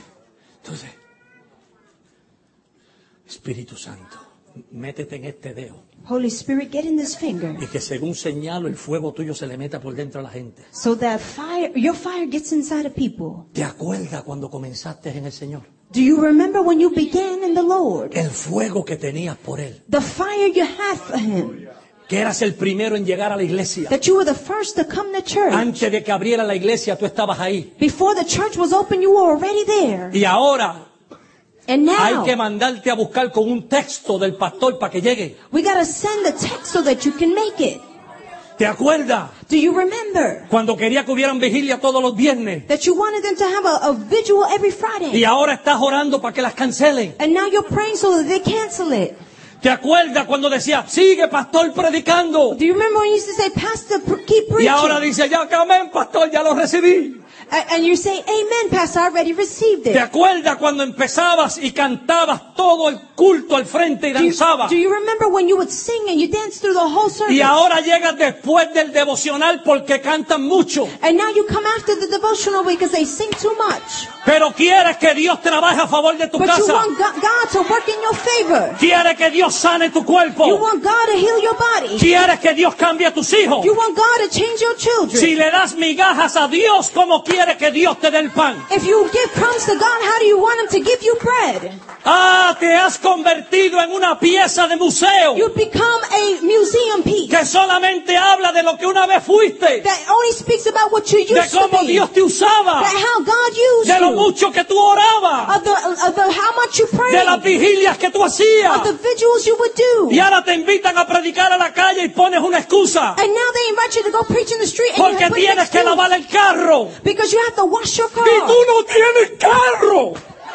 Espíritu Santo, métete en este dedo Holy Spirit, get in this finger y que según señalo el fuego tuyo se le meta por dentro a la gente. so that your fire gets inside of people. ¿Te acuerdas cuando comenzaste en el Señor? Do you remember when you began in the Lord? El fuego que tenías por Él. The fire you had for Him. Que eras el primero en llegar a la iglesia. That you were the first to come to church. Antes de que abriera la iglesia, tú estabas ahí. Before the church was open, you were already there. Y ahora And hay now, que mandarte a buscar con un texto del pastor para que llegue. we gotta send the text so that you can make it. ¿Te acuerdas? Do you remember Cuando quería que hubieran vigilia todos los viernes. that you wanted them to have a vigil every Friday? Y ahora estás orando para que las cancelen. And now you're praying so that they cancel it. ¿Te acuerdas cuando decía, sigue pastor predicando? Do you remember when you used to say, Pastor, keep Y preaching? ahora dice, ya que amén, pastor, ya lo recibí. And you say, Amen, Pastor, I already received ¿Te it. acuerdas cuando empezabas y cantabas todo el culto al frente y danzabas? Do you remember when you would sing and you danced through the whole service? Y ahora llegas después del devocional porque cantan mucho. And now you come after the devotional because they sing too much. Pero quieres que Dios trabaje a favor de tu But you casa. want God to work in your favor. Quieres que Dios sane tu cuerpo. You want God to heal your body. Quieres que Dios cambie a tus hijos. You want God to change your children. Si le das migajas a Dios, ¿cómo quieres que Dios te dé el pan? If you give crumbs to God, how do you want Him to give you bread? Ah, te has convertido en una pieza de museo You become a museum piece que solamente habla de lo que una vez fuiste, that only speaks about what you de used to cómo be. Dios te usaba, That how God used de lo you. mucho que tú orabas, Of the how much you prayed. de las vigilias que tú hacías. Of the vigils you would do. Y ahora te invitan a predicar a la calle y pones una excusa. And now they invite you to go preach in the street and you Porque have put an tienes que excuse. lavar el carro. Because you have to wash your car. Y tú no tienes carro.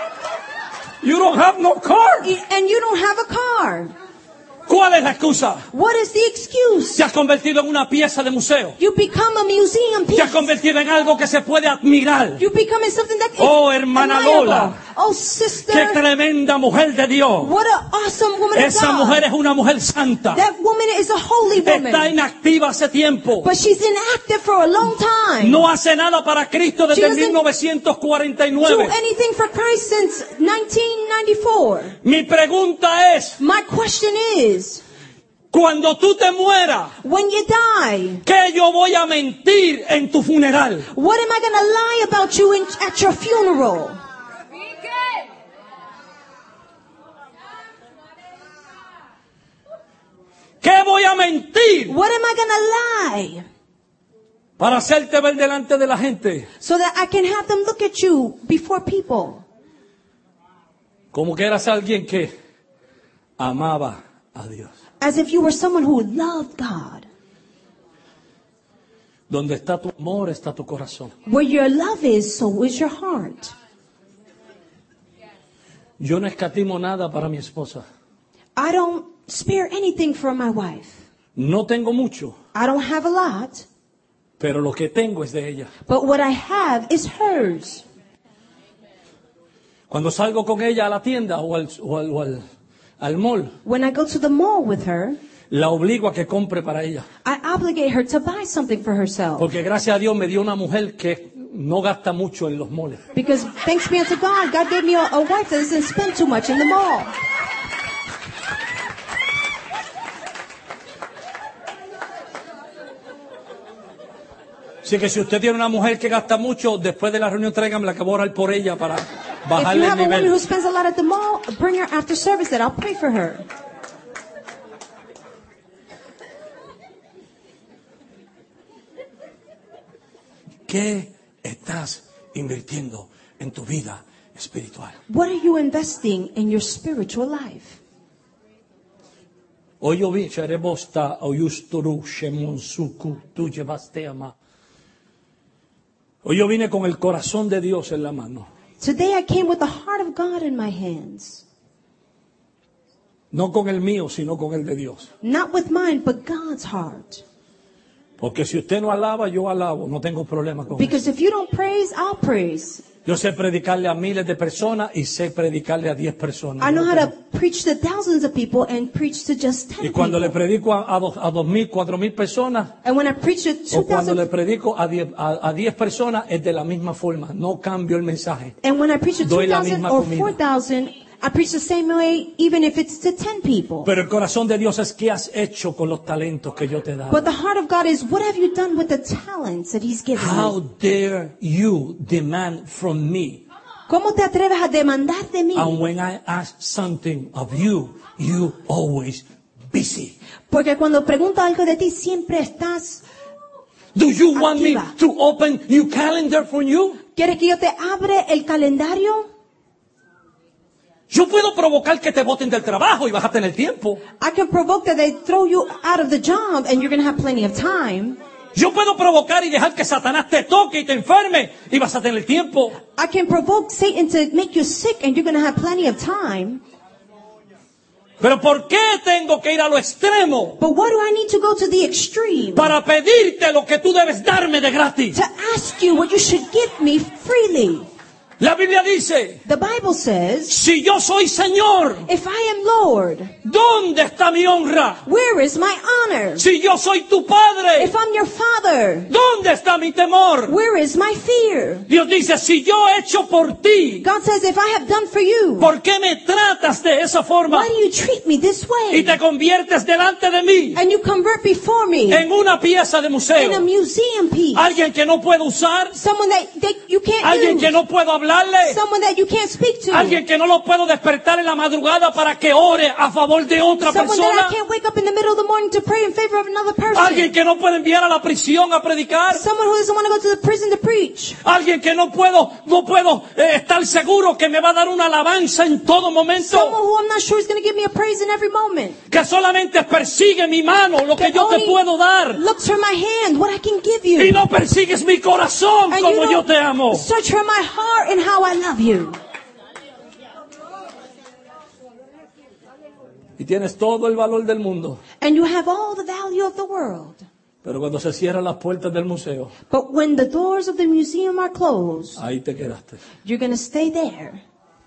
You don't have no car. And you don't have a car. ¿Cuál es la excusa? What is the excuse? Te has convertido en una pieza de museo. You become a museum Te has piece. convertido en algo que se puede admirar. You become something that is Oh, hermana admirable. Lola. Oh, ¡Qué sister. tremenda mujer de Dios! What an awesome woman of Esa God. mujer es una mujer santa. That woman is a holy woman. Está inactiva hace tiempo. But she's inactive for a long time. No hace nada para Cristo desde She doesn't do 1949. anything for Christ since 1994. Mi pregunta es, My question is, cuando tú te mueras, when you die, ¿qué yo voy a mentir en tu funeral? what am I going to lie about you at your funeral? ¿Qué voy a mentir What am I going to lie para hacerte ver delante de la gente? so that I can have them look at you before people? Como que eras alguien que amaba a Dios. As if you were someone who loved God. Donde está tu amor, está tu corazón. Where your love is, so is your heart. Yo no escatimo nada para mi esposa. I don't spare anything for my wife. No tengo mucho, I don't have a lot, pero lo que tengo es de ella. but what I have is hers. Cuando salgo con ella a la tienda o al mall, When I go to the mall with her, la obligo a que compre para ella. I obligate her to buy something for herself. Porque gracias a Dios me dio una mujer que no gasta mucho en los malls. Because thanks be unto God, God gave me a wife that doesn't spend too much in the mall. Así que si usted tiene una mujer que gasta mucho, después de la reunión tráigamela que voy a orar por ella para If you bajarle el have a woman who nivel. spends a lot at the mall, bring her after service that I'll pray for her. ¿Qué estás invirtiendo en tu vida espiritual? What are you investing in your spiritual life? Hoy yo vi, Cherebosta, Oyusturu, Shemonsuku, tú llevaste ama. Hoy yo vine con el corazón de Dios en la mano. Today I came with the heart of God in my hands. No con el mío, sino con el de Dios. Not with mine, but God's heart. Porque si usted no alaba, yo alabo. No tengo problema con eso. Because if you don't praise, I'll praise. Yo sé predicarle a miles de personas y sé predicarle a 10 personas. I know how to preach to thousands of people and preach to just 10 Y cuando le people. predico a 2,000, 4,000 personas, And when I preach to o cuando le 2,000, predico a 10 personas, es de la misma forma. No cambio el mensaje. and when I preach to Doy la 2,000 misma or comida. 4,000, I preach the same way, even if it's to 10 people. Pero el corazón de Dios es qué has hecho con los talentos que yo te he dado. But the heart of God is, what have you done with the talents that He's given How me? dare you demand from me ¿Cómo te atreves a demandar de mí? And when I ask something of you, you always busy. Porque cuando pregunto algo de ti, siempre estás... Do you want me Activa. to open your calendar for you? ¿Quieres que yo te abre el calendario? Yo puedo provocar que te boten del trabajo y vas a tener tiempo. I can provoke that they throw you out of the job and you're going to have plenty of time. Yo puedo provocar y dejar que Satanás te toque y te enferme y vas a tener tiempo. I can provoke Satan to make you sick and you're going to have plenty of time. Pero ¿por qué tengo que ir a lo extremo But why do I need to go to the extreme? para pedirte lo que tú debes darme de gratis? To ask you what you should give me freely. La Biblia dice, The Bible says, si yo soy Señor, if I am Lord, ¿dónde está mi honra? where is my honor? Si yo soy tu Padre, If I'm your father, ¿dónde está mi temor? where is my fear? Dios dice, si yo he hecho por ti, God says, if I have done for you, ¿por qué me tratas de esa forma why do you treat me this y way? te conviertes delante de mí And you convert before me en una pieza de in a museo? museum piece. Alguien que no puedo usar, Someone that you can't alguien que use. no puedo hablarle, Someone that you can't speak to. alguien que no lo puedo despertar en la madrugada para que ore a favor de otra Someone that persona, I can't wake up in the middle of the morning to pray in favor of another person. alguien que no puedo enviar a la prisión a predicar, Someone who doesn't want to go to the prison to preach. alguien que no puedo estar seguro que me va a dar una alabanza en todo Someone momento, who I'm not sure is going to give me a praise in every moment. que solamente persigue mi mano, lo que That yo te only puedo dar, looks for my hand, what I can give y you. no persigues mi corazón And you como yo don't te amo. search for my heart and how I love you. Y tienes todo el valor del mundo, And you have all the value of the world. pero cuando se cierran las puertas del museo, But when the doors of the museum are closed, ahí te quedaste. you're going to stay there.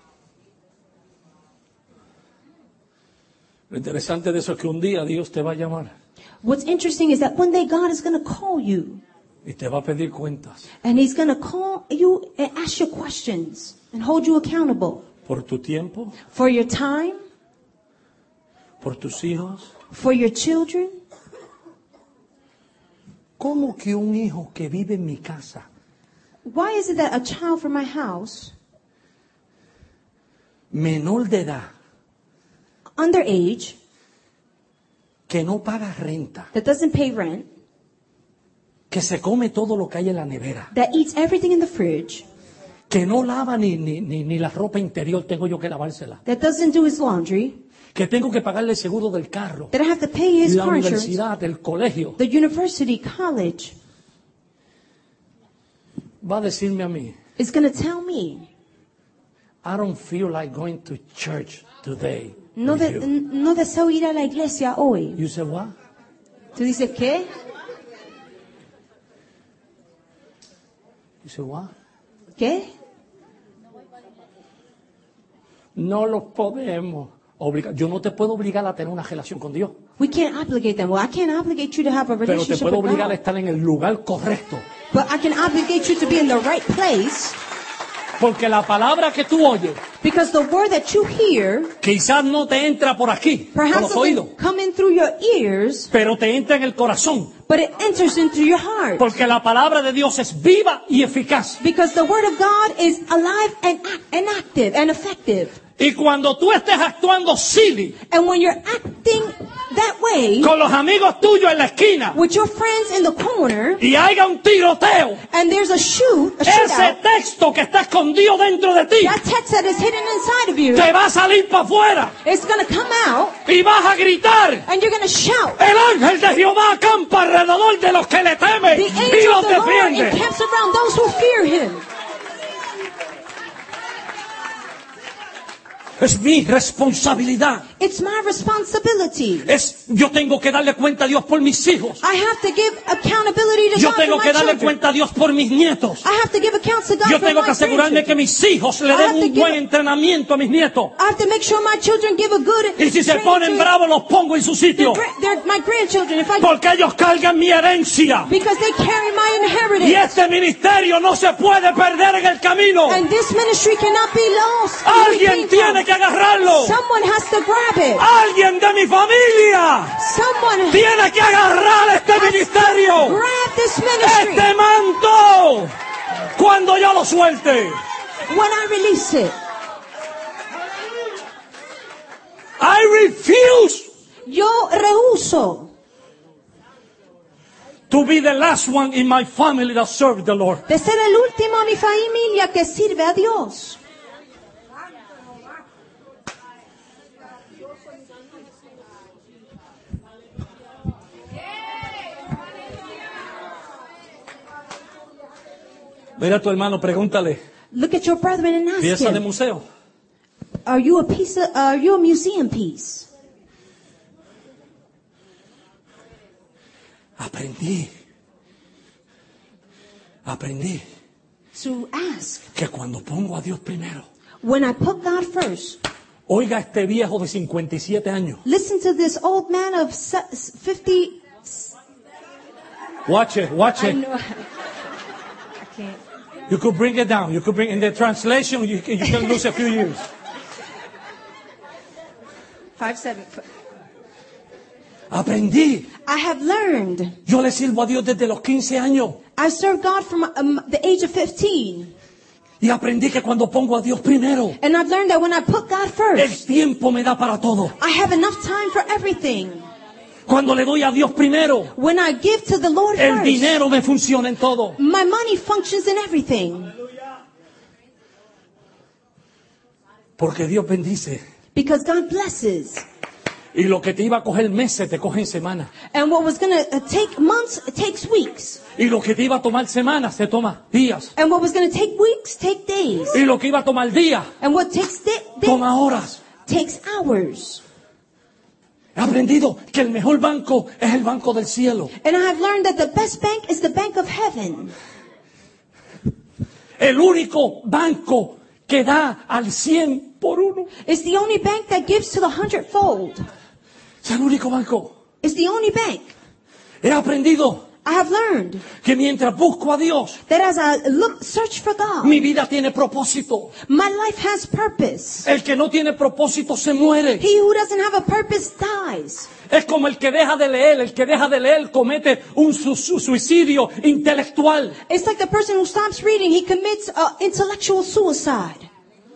Lo interesante de eso es que un día Dios te va a llamar What's interesting is that one day God is going to call you. y te va a pedir cuentas And He's going to call you and ask you questions and hold you accountable por tu tiempo, for your time, por tus hijos. for your children. ¿Cómo que un hijo que vive en mi casa, Why is it that a child from my house, menor de edad, underage, que no paga renta, that doesn't pay rent, que se come todo lo que hay en la nevera, that eats everything in the fridge, que no lava ni la ropa interior, tengo yo que lavársela, that doesn't do his laundry, que tengo que pagarle el seguro del carro, that I have to pay his la car insurance, universidad, el colegio, the university, college, va a decirme a mí, is going to tell me, I don't feel like going to church today. no, with you. no deseo ir a la iglesia hoy. You say what? ¿Tú dices qué? You say what? ¿Qué? No los podemos obligar. Yo no te puedo obligar a tener una relación con Dios, We can't obligate them. Well, I can't obligate you to have a pero te relationship puedo with obligar a God. estar en el lugar correcto. But I can obligate you to be in the right place, Porque la palabra que tú oyes because the word that you hear quizás no te entra por aquí, por perhaps los oídos, doesn't come in through your ears, pero te entra en el corazón. but it enters into your heart. Porque la palabra de Dios es viva y eficaz. Because the word of God is alive and active and effective. Y cuando tú estés actuando silly And when you're acting that way con los amigos tuyos en la esquina with your friends in the corner, y haya un tiroteo, and there's a ese shootout, texto que está escondido dentro de ti that text that is hidden inside of you, te va a salir para afuera it's going to come out, y vas a gritar: and you're going to shout. el ángel de Jehová acampa alrededor de los que le temen The y angel los of the Lord defiende. encamps around those who fear Him. Es mi responsabilidad. It's my responsibility. Yo tengo que darle cuenta a Dios por mis hijos. I have to give accountability to Yo God for tengo my que darle children. cuenta a Dios por mis nietos. I have to give accounts to God Yo for tengo my que asegurarme que grandchildren. mis hijos le I den have to un give- buen entrenamiento a mis nietos. I have to make sure my children give a good Y si se training ponen to bravos, los pongo en su sitio. my grandchildren. Porque ellos cargan mi herencia. Because they carry my Y inheritance. este ministerio no se puede perder en el camino. And this ministry cannot be lost. Alguien tiene que agarrarlo. Someone has to grab it. Alguien de mi familia Someone tiene que agarrar este ministerio. grab this ministry. Este manto. Cuando yo lo suelte. when I release it. I refuse Yo rehuso to be the last one in my family that serve the Lord. de ser el último a mi familia que sirve a Dios. Mira a tu hermano, pregúntale, Look at your brethren and ask ¿pieza de him, museo? are you a museum piece? Aprendí To ask. que cuando pongo a Dios primero, When I put God first, oiga este viejo de 57 años. listen to this old man of 50. Watch it, watch I it. know. I can't. You could bring it down. You could bring, in the translation, you can lose a few years. 5'7". Aprendí. I have learned. Yo le sirvo a Dios desde los 15 años. I've served God from the age of 15. Y aprendí que cuando pongo a Dios primero, And I've learned that when I put God el first, tiempo me da para todo. I have enough time for everything. Cuando le doy a Dios primero, When I give to the Lord el first, dinero me funciona en todo. my money functions in everything. Porque Dios bendice. Because God blesses. Y lo que te iba a coger meses, te coge en semanas. And what was going to take months, it takes weeks. Y lo que te iba a tomar semanas, te toma días. And what was going to take weeks, take days. Y lo que iba a tomar días, And what takes toma horas. takes hours. He aprendido que el mejor banco es el banco del cielo. And I have learned that the best bank is the bank of heaven. El único banco que da al 100 por uno. It's the only bank that gives to the 100-fold. Es el único banco. It's the only bank. He aprendido I have learned que mientras busco a Dios, that as I search for God, mi vida tiene propósito. my life has purpose. El que no tiene propósito se muere. He who doesn't have a purpose dies. Es como el que deja de leer. El que deja de leer comete un suicidio intelectual. It's like the person who stops reading, he commits intellectual suicide.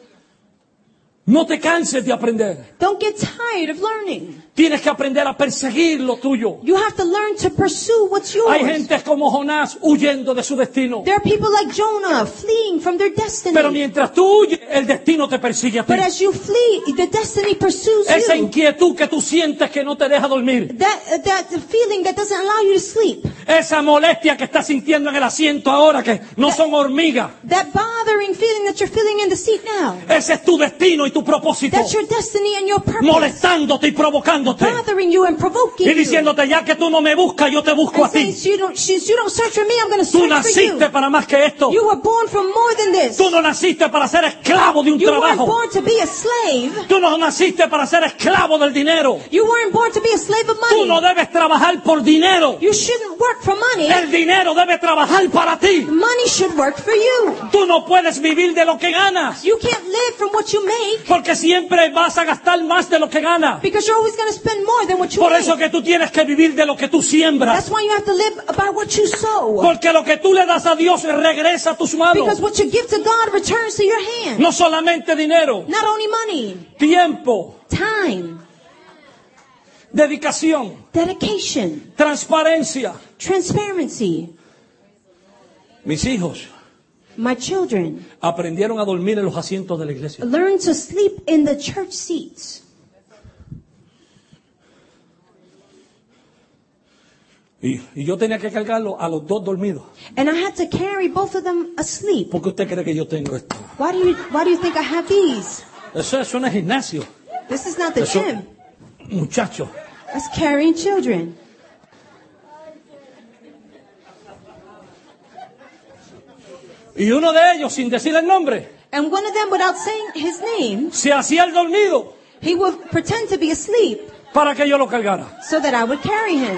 No te canses de aprender. Don't get tired of learning. Tienes que aprender a perseguir lo tuyo. You have to learn to pursue what's yours. Hay gente como Jonás huyendo de su destino. There are people like Jonah fleeing from their destiny. Pero mientras tú huyes, el destino te persigue a ti. But as you flee, the destiny pursues Esa you. inquietud que tú sientes que no te deja dormir. That feeling that doesn't allow you to sleep. Esa molestia que estás sintiendo en el asiento ahora, que no son hormigas. That bothering feeling that you're feeling in the seat now. Ese es tu destino y tu propósito. That's your destiny and your purpose. Molestándote y provocándote. Bothering you and provoking Y diciéndote, ya que tú no me buscas, yo te busco a saying, ti. since you don't search for me, I'm going to Tú search for naciste you. para más que esto. You were born for more than this. Tú no naciste para ser esclavo de un You weren't trabajo. born to be a slave. Tú no naciste para ser esclavo del dinero. You weren't born to be a slave of Tú no money. debes trabajar por dinero. You shouldn't work for money. El dinero debe trabajar para ti. Money should work for you. Tú no puedes vivir de lo que ganas. You can't live from what you make Porque siempre vas a gastar más de lo que ganas. because you're always going to spend more than what you Por make. eso que tú tienes que vivir de lo que tú siembras. That's why you have to live by what you sow. Porque lo que tú le das a Dios regresa a tus manos. Because what you give to God returns to your hand. No solamente dinero, Not only money, tiempo, time, dedicación, dedication, transparencia. transparency. Mis hijos My children aprendieron a dormir en los asientos de la iglesia. learn to sleep in the church seats. Y yo tenía que cargarlo a los dos dormidos. And I had to carry both of them asleep. ¿Por qué usted cree que yo tengo esto? Why do you think I have these? Eso no es gimnasio. This is not the Eso, gym. muchacho. That's carrying children. Y uno de ellos, sin decir el nombre, And one of them, without saying his name, se hacía el dormido he would pretend to be asleep para que yo lo cargara. so that I would carry him.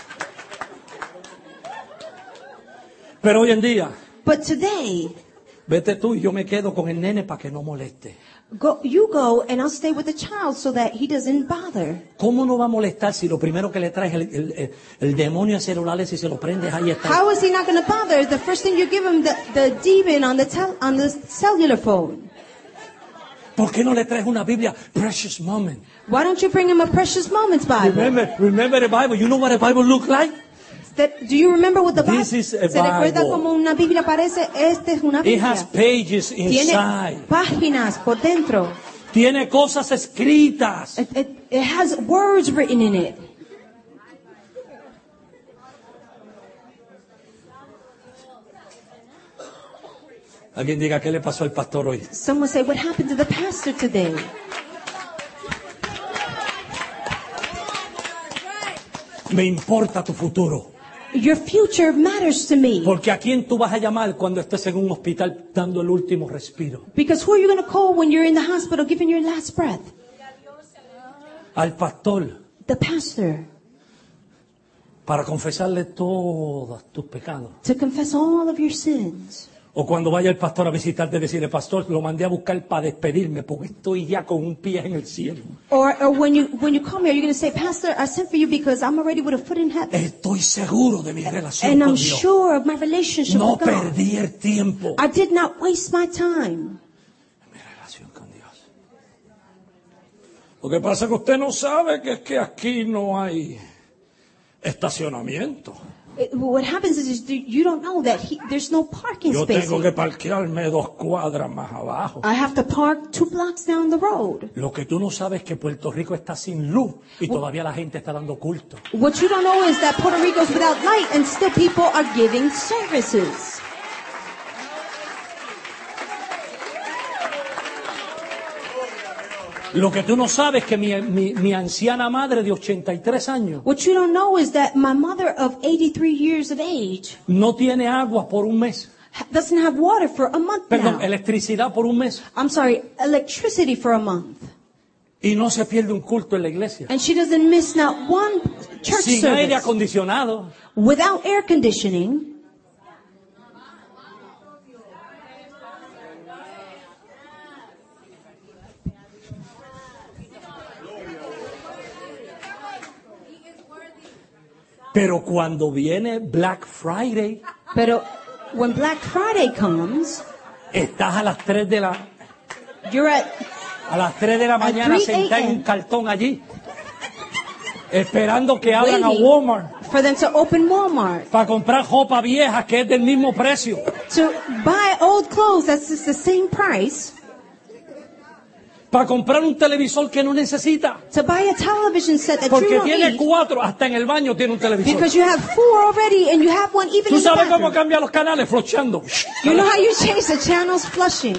Pero hoy en día But today, Vete tú y yo me quedo con el nene para que no moleste. You go and I'll stay with the child so that he doesn't bother. ¿Cómo no va a molestar si lo primero que le traes el demonio a celulares y se lo prendes ahí está? How is he not going to bother? The first thing you give him the demon on the cellular phone. ¿Por qué no le traes una Biblia? Precious Moment. Why don't you bring him a Precious Moments Bible? Remember the Bible. You know what a Bible looks like? Do you remember what the Bible? This is a ¿Se recuerda Bible. cómo una Biblia parece? Esta es una It Biblia. has pages Tiene inside. páginas por dentro. Tiene cosas escritas. It has words written in it. Alguien diga, ¿qué le pasó al pastor hoy? Someone say, what happened to the pastor today? Me importa tu futuro. Your future matters to me. Porque ¿a quién tú vas a llamar cuando estés en un hospital dando el último respiro? Because who are you going to call when you're in the hospital giving your last breath? Al pastor. The pastor. Para confesarle todos tus pecados. To confess all of your sins. O cuando vaya el pastor a visitarte, decirle, pastor, lo mandé a buscar para despedirme porque estoy ya con un pie en el cielo. Or when you come here, you're going to say, Pastor, I sent for you because I'm already with a foot in heaven. Estoy seguro de mi relación And con I'm Dios. sure of my relationship No with God. perdí el tiempo. I did not waste my time. Mi relación con Dios. Lo que pasa es que usted no sabe que es que aquí no hay estacionamiento. What happens is you don't know that there's no parking Yo space. tengo que parquearme 2 cuadras más abajo. I have to park 2 blocks down the road. Lo que tú no sabes es que Puerto Rico está sin luz y todavía la gente está dando culto. What you don't know is that Puerto Rico's without light and still people are giving services. Lo que tú no sabes es que mi anciana madre de 83 años What you don't know is that my mother of 83 years of age no tiene agua por un mes. doesn't have water for a month Perdón, now. electricidad por un mes. I'm sorry, electricity for a month. Y no se pierde un culto en la iglesia. And she doesn't miss not one church Sin aire service. acondicionado. Without air conditioning. Pero cuando viene Black Friday, Pero when Black Friday comes, estás a las 3 de la you're at mañana 3 sentada en a.m. un cartón allí, esperando que abran a waiting Walmart for them to open Walmart para comprar ropa vieja que es del mismo precio. to buy old clothes that's just the same price, Para comprar un televisor que no necesita. to buy a television set that you Porque don't tiene need 4, hasta en el baño tiene un televisor. because you have 4 already and you have one even ¿Tú in the sabes cómo bathroom. cambia los canales? Flocheando. You know how you change the channels? Flushing.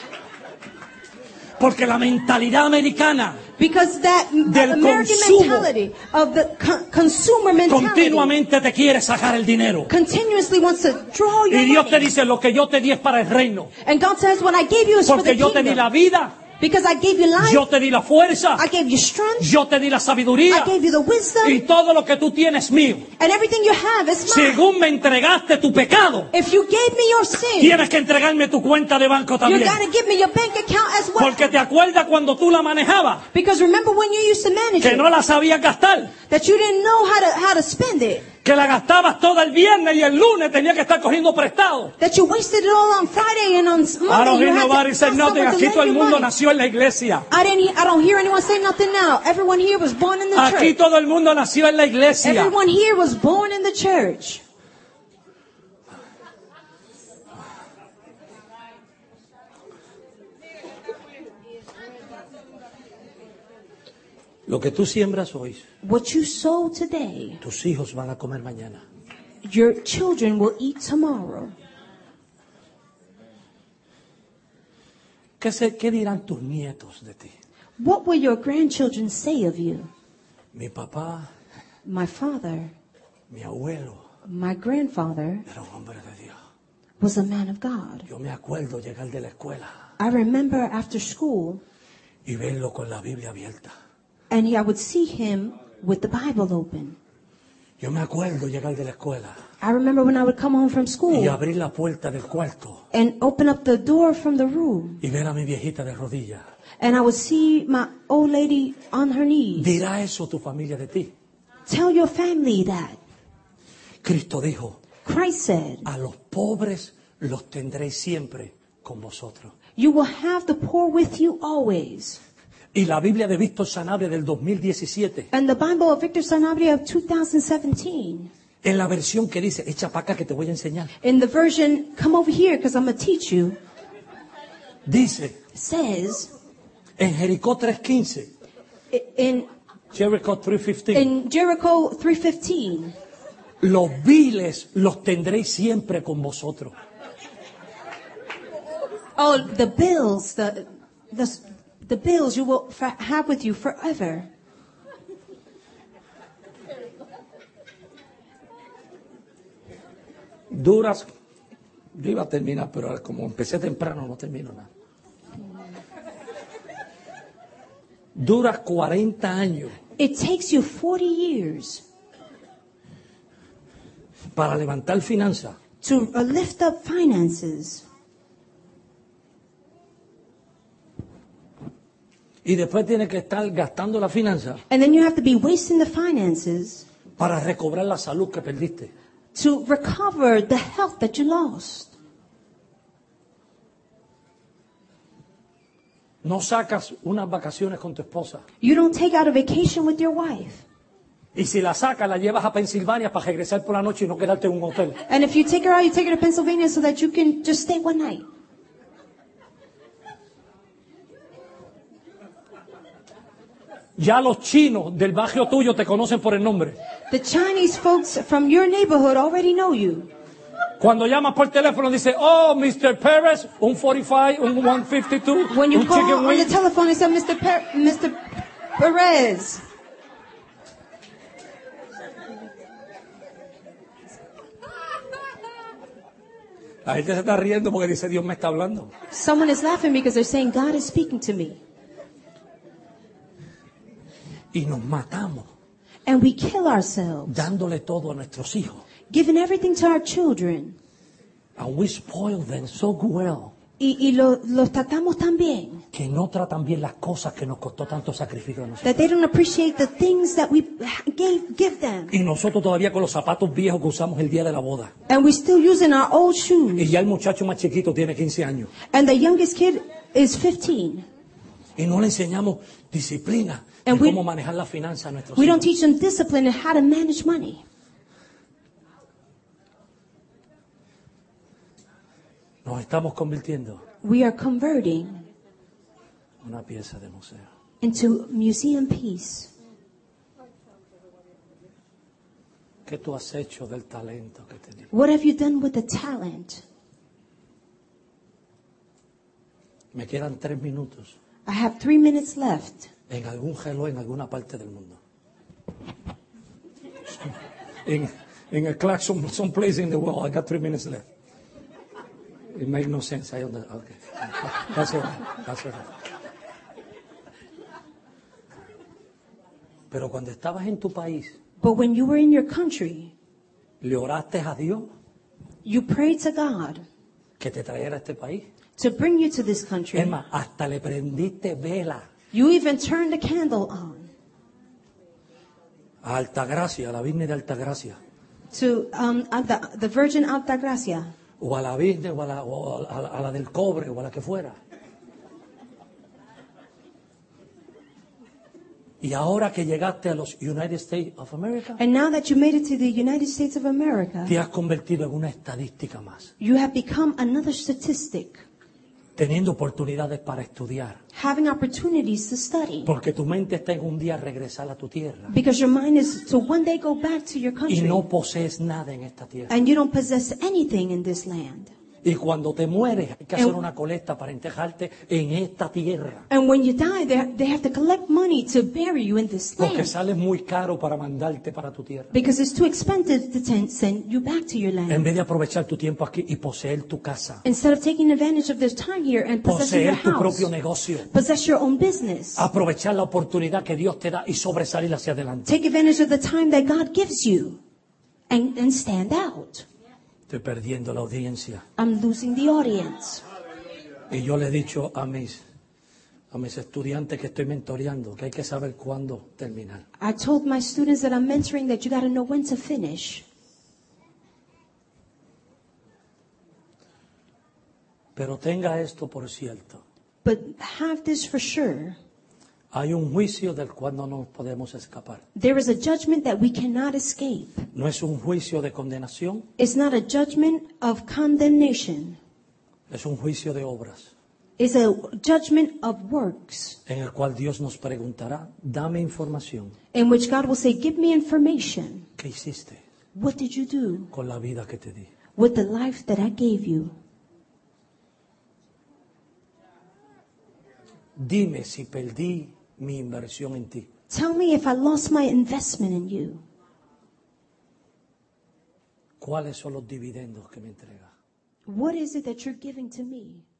Porque la mentalidad americana Because that Del American consumo. mentality of the consumer mentality continuamente te quiere sacar el dinero. continuously wants to draw your Y Dios te money. dice, lo que yo te di es para el reino. And God says, what I gave you is for the Porque yo te di kingdom. la vida, Because I gave you life, yo te di la fuerza, I gave you strength, yo te di la sabiduría. I gave you the wisdom, Y todo lo que tú tienes es mío. and everything you have is mine. Según me entregaste tu pecado, If you gave me your sin, tienes que entregarme tu cuenta de banco you también. gotta give me your bank account as well. Porque te acuerdas cuando tú la manejabas, Because remember when you used to manage que it, no la sabías gastar, that you didn't know how to spend it, que la gastabas todo el viernes y el lunes tenía que estar cogiendo prestado. that you wasted it all on Friday and on I don't Monday you hear had nobody to say ask nothing. someone to Aquí lend todo el you mundo money. nació en la iglesia. I don't hear anyone say nothing now. Everyone here was born in the Aquí church. todo el mundo nació en la iglesia. Everyone here was born in the church. Lo que tú siembras hoy, What you sow today, tus hijos van a comer mañana. your children will eat tomorrow. ¿Qué dirán tus nietos de ti? What will your grandchildren say of you? Mi papá, My father, mi abuelo, my grandfather era un hombre de Dios. was a man of God. Yo me acuerdo llegar de la escuela I remember after school, y verlo con la Biblia abierta. and I would see him with the Bible open. Yo me acuerdo llegar de la escuela I remember when I would come home from y school abrir la puerta del cuarto and open up the door from the room. y ver a mi viejita de rodillas. And I would see my old lady on her knees. ¿Dirá eso tu familia de ti? Tell your family that. Cristo dijo, Christ said, a los pobres los tendréis siempre con vosotros. you will have the poor with you always. Y la Biblia de Víctor Sanabria del 2017, And the Bible of Victor Sanabria of 2017, en la versión que dice, echa para acá que te voy a enseñar, in the version, come over here because I'm going to teach you, dice says, en Jericó 3:15, in Jericho 3:15, in Jericho 3:15, los viles los tendréis siempre con vosotros. oh, the bills, the bills you will have with you forever. Duras, yo iba a terminar, pero como empecé temprano no termino nada. Duras 40 años It takes you 40 years para levantar finanzas. to lift up finances. Y después tienes que estar gastando la finanza And then you have to be wasting the finances para recobrar la salud que perdiste. to recover the health that you lost. No sacas unas vacaciones con tu esposa. You don't take out a vacation with your wife. Y si la sacas, la llevas a Pensilvania para regresar por la noche y no quedarte en un hotel. And if you take her out, you take her to Pennsylvania so that you can just stay one night. Ya los chinos del barrio tuyo te conocen por el nombre. The Chinese folks from your neighborhood already know you. Cuando llamas por teléfono dice, oh, Mr. Pérez, un 45, un 152, When you un call chicken on the wing. telephone, they say, Mr. Perez. La gente se está riendo porque dice, Dios me está hablando. Someone is laughing because they're saying, God is speaking to me. Y nos matamos And we kill ourselves, dándole todo a nuestros hijos. giving everything to our children. And we spoil them so well Y los tratamos tan bien que no tratan bien las cosas que nos costó tanto sacrificio a nosotros. that they don't appreciate the things that we give them. Y nosotros todavía con los zapatos viejos que usamos el día de la boda. And we're still using our old Y shoes. ya el muchacho más chiquito tiene 15 años. And the youngest kid is 15. Y no le enseñamos disciplina de And we- cómo manejar la finanza a nuestros We don't hijos. teach them discipline and how to manage money. Nos estamos convirtiendo We are converting en una pieza de museo. into museum piece. ¿Qué tú has hecho del talento que te di? What have you done with the talent? Me quedan 3 minutos I have 3 minutes left. en algún reloj en alguna parte del mundo. In a clock some place in the world, I got 3 minutes left. It makes no sense. I understand. Okay. That's all right. That's all right. Pero cuando estabas en tu país, But when you were in your country, ¿le oraste a Dios you prayed to God que te trajera a este país? to bring you to this country. Es más, hasta le prendiste vela You even turned the candle on a Altagracia, a la Virgen de Altagracia, to the Virgin Altagracia, o a la Virgen, o a la del Cobre, o a la que fuera. Y ahora que llegaste a los United States of America, and now that you made it to the United States of America, te has convertido en una estadística más, you have become another statistic, teniendo oportunidades para estudiar, having opportunities to study, porque tu mente está en un día regresar a tu tierra because your mind is to one day go back to your y country, no posees nada en esta tierra. and you don't possess anything in this land. Y cuando te mueres hay que hacer una colecta para enterrarte en esta tierra, And when you die, they have to collect money to bury you in this porque land, sale muy caro para mandarte para tu tierra. because it's too expensive to send you back to your En land. vez de aprovechar tu tiempo aquí y poseer tu casa, Instead of taking advantage of their time here and possessing your poseer tu house, propio negocio, possess your own business, aprovechar la oportunidad que Dios te da y sobresalir hacia adelante. take advantage of the time that God gives you, and stand out. Estoy perdiendo la audiencia. I'm losing the audience. Y yo le he dicho a mis estudiantes que estoy mentoreando que hay que saber cuándo terminar. I told my students that I'm mentoring that you got to know when to finish. Pero tenga esto por cierto. But have this for sure. Hay un juicio del cual no nos podemos escapar. There is a judgment that we cannot escape. No es un juicio de condenación, It's not a judgment of condemnation. es un juicio de obras, It's a judgment of works en el cual Dios nos preguntará, dame información, in which God will say, give me information. ¿qué hiciste What did you do con la vida que te di? with the life that I gave you? Dime si perdí mi inversión en ti. Tell me if I lost my investment in you. ¿Cuáles son los dividendos que me entregas? What is it that you're giving to me?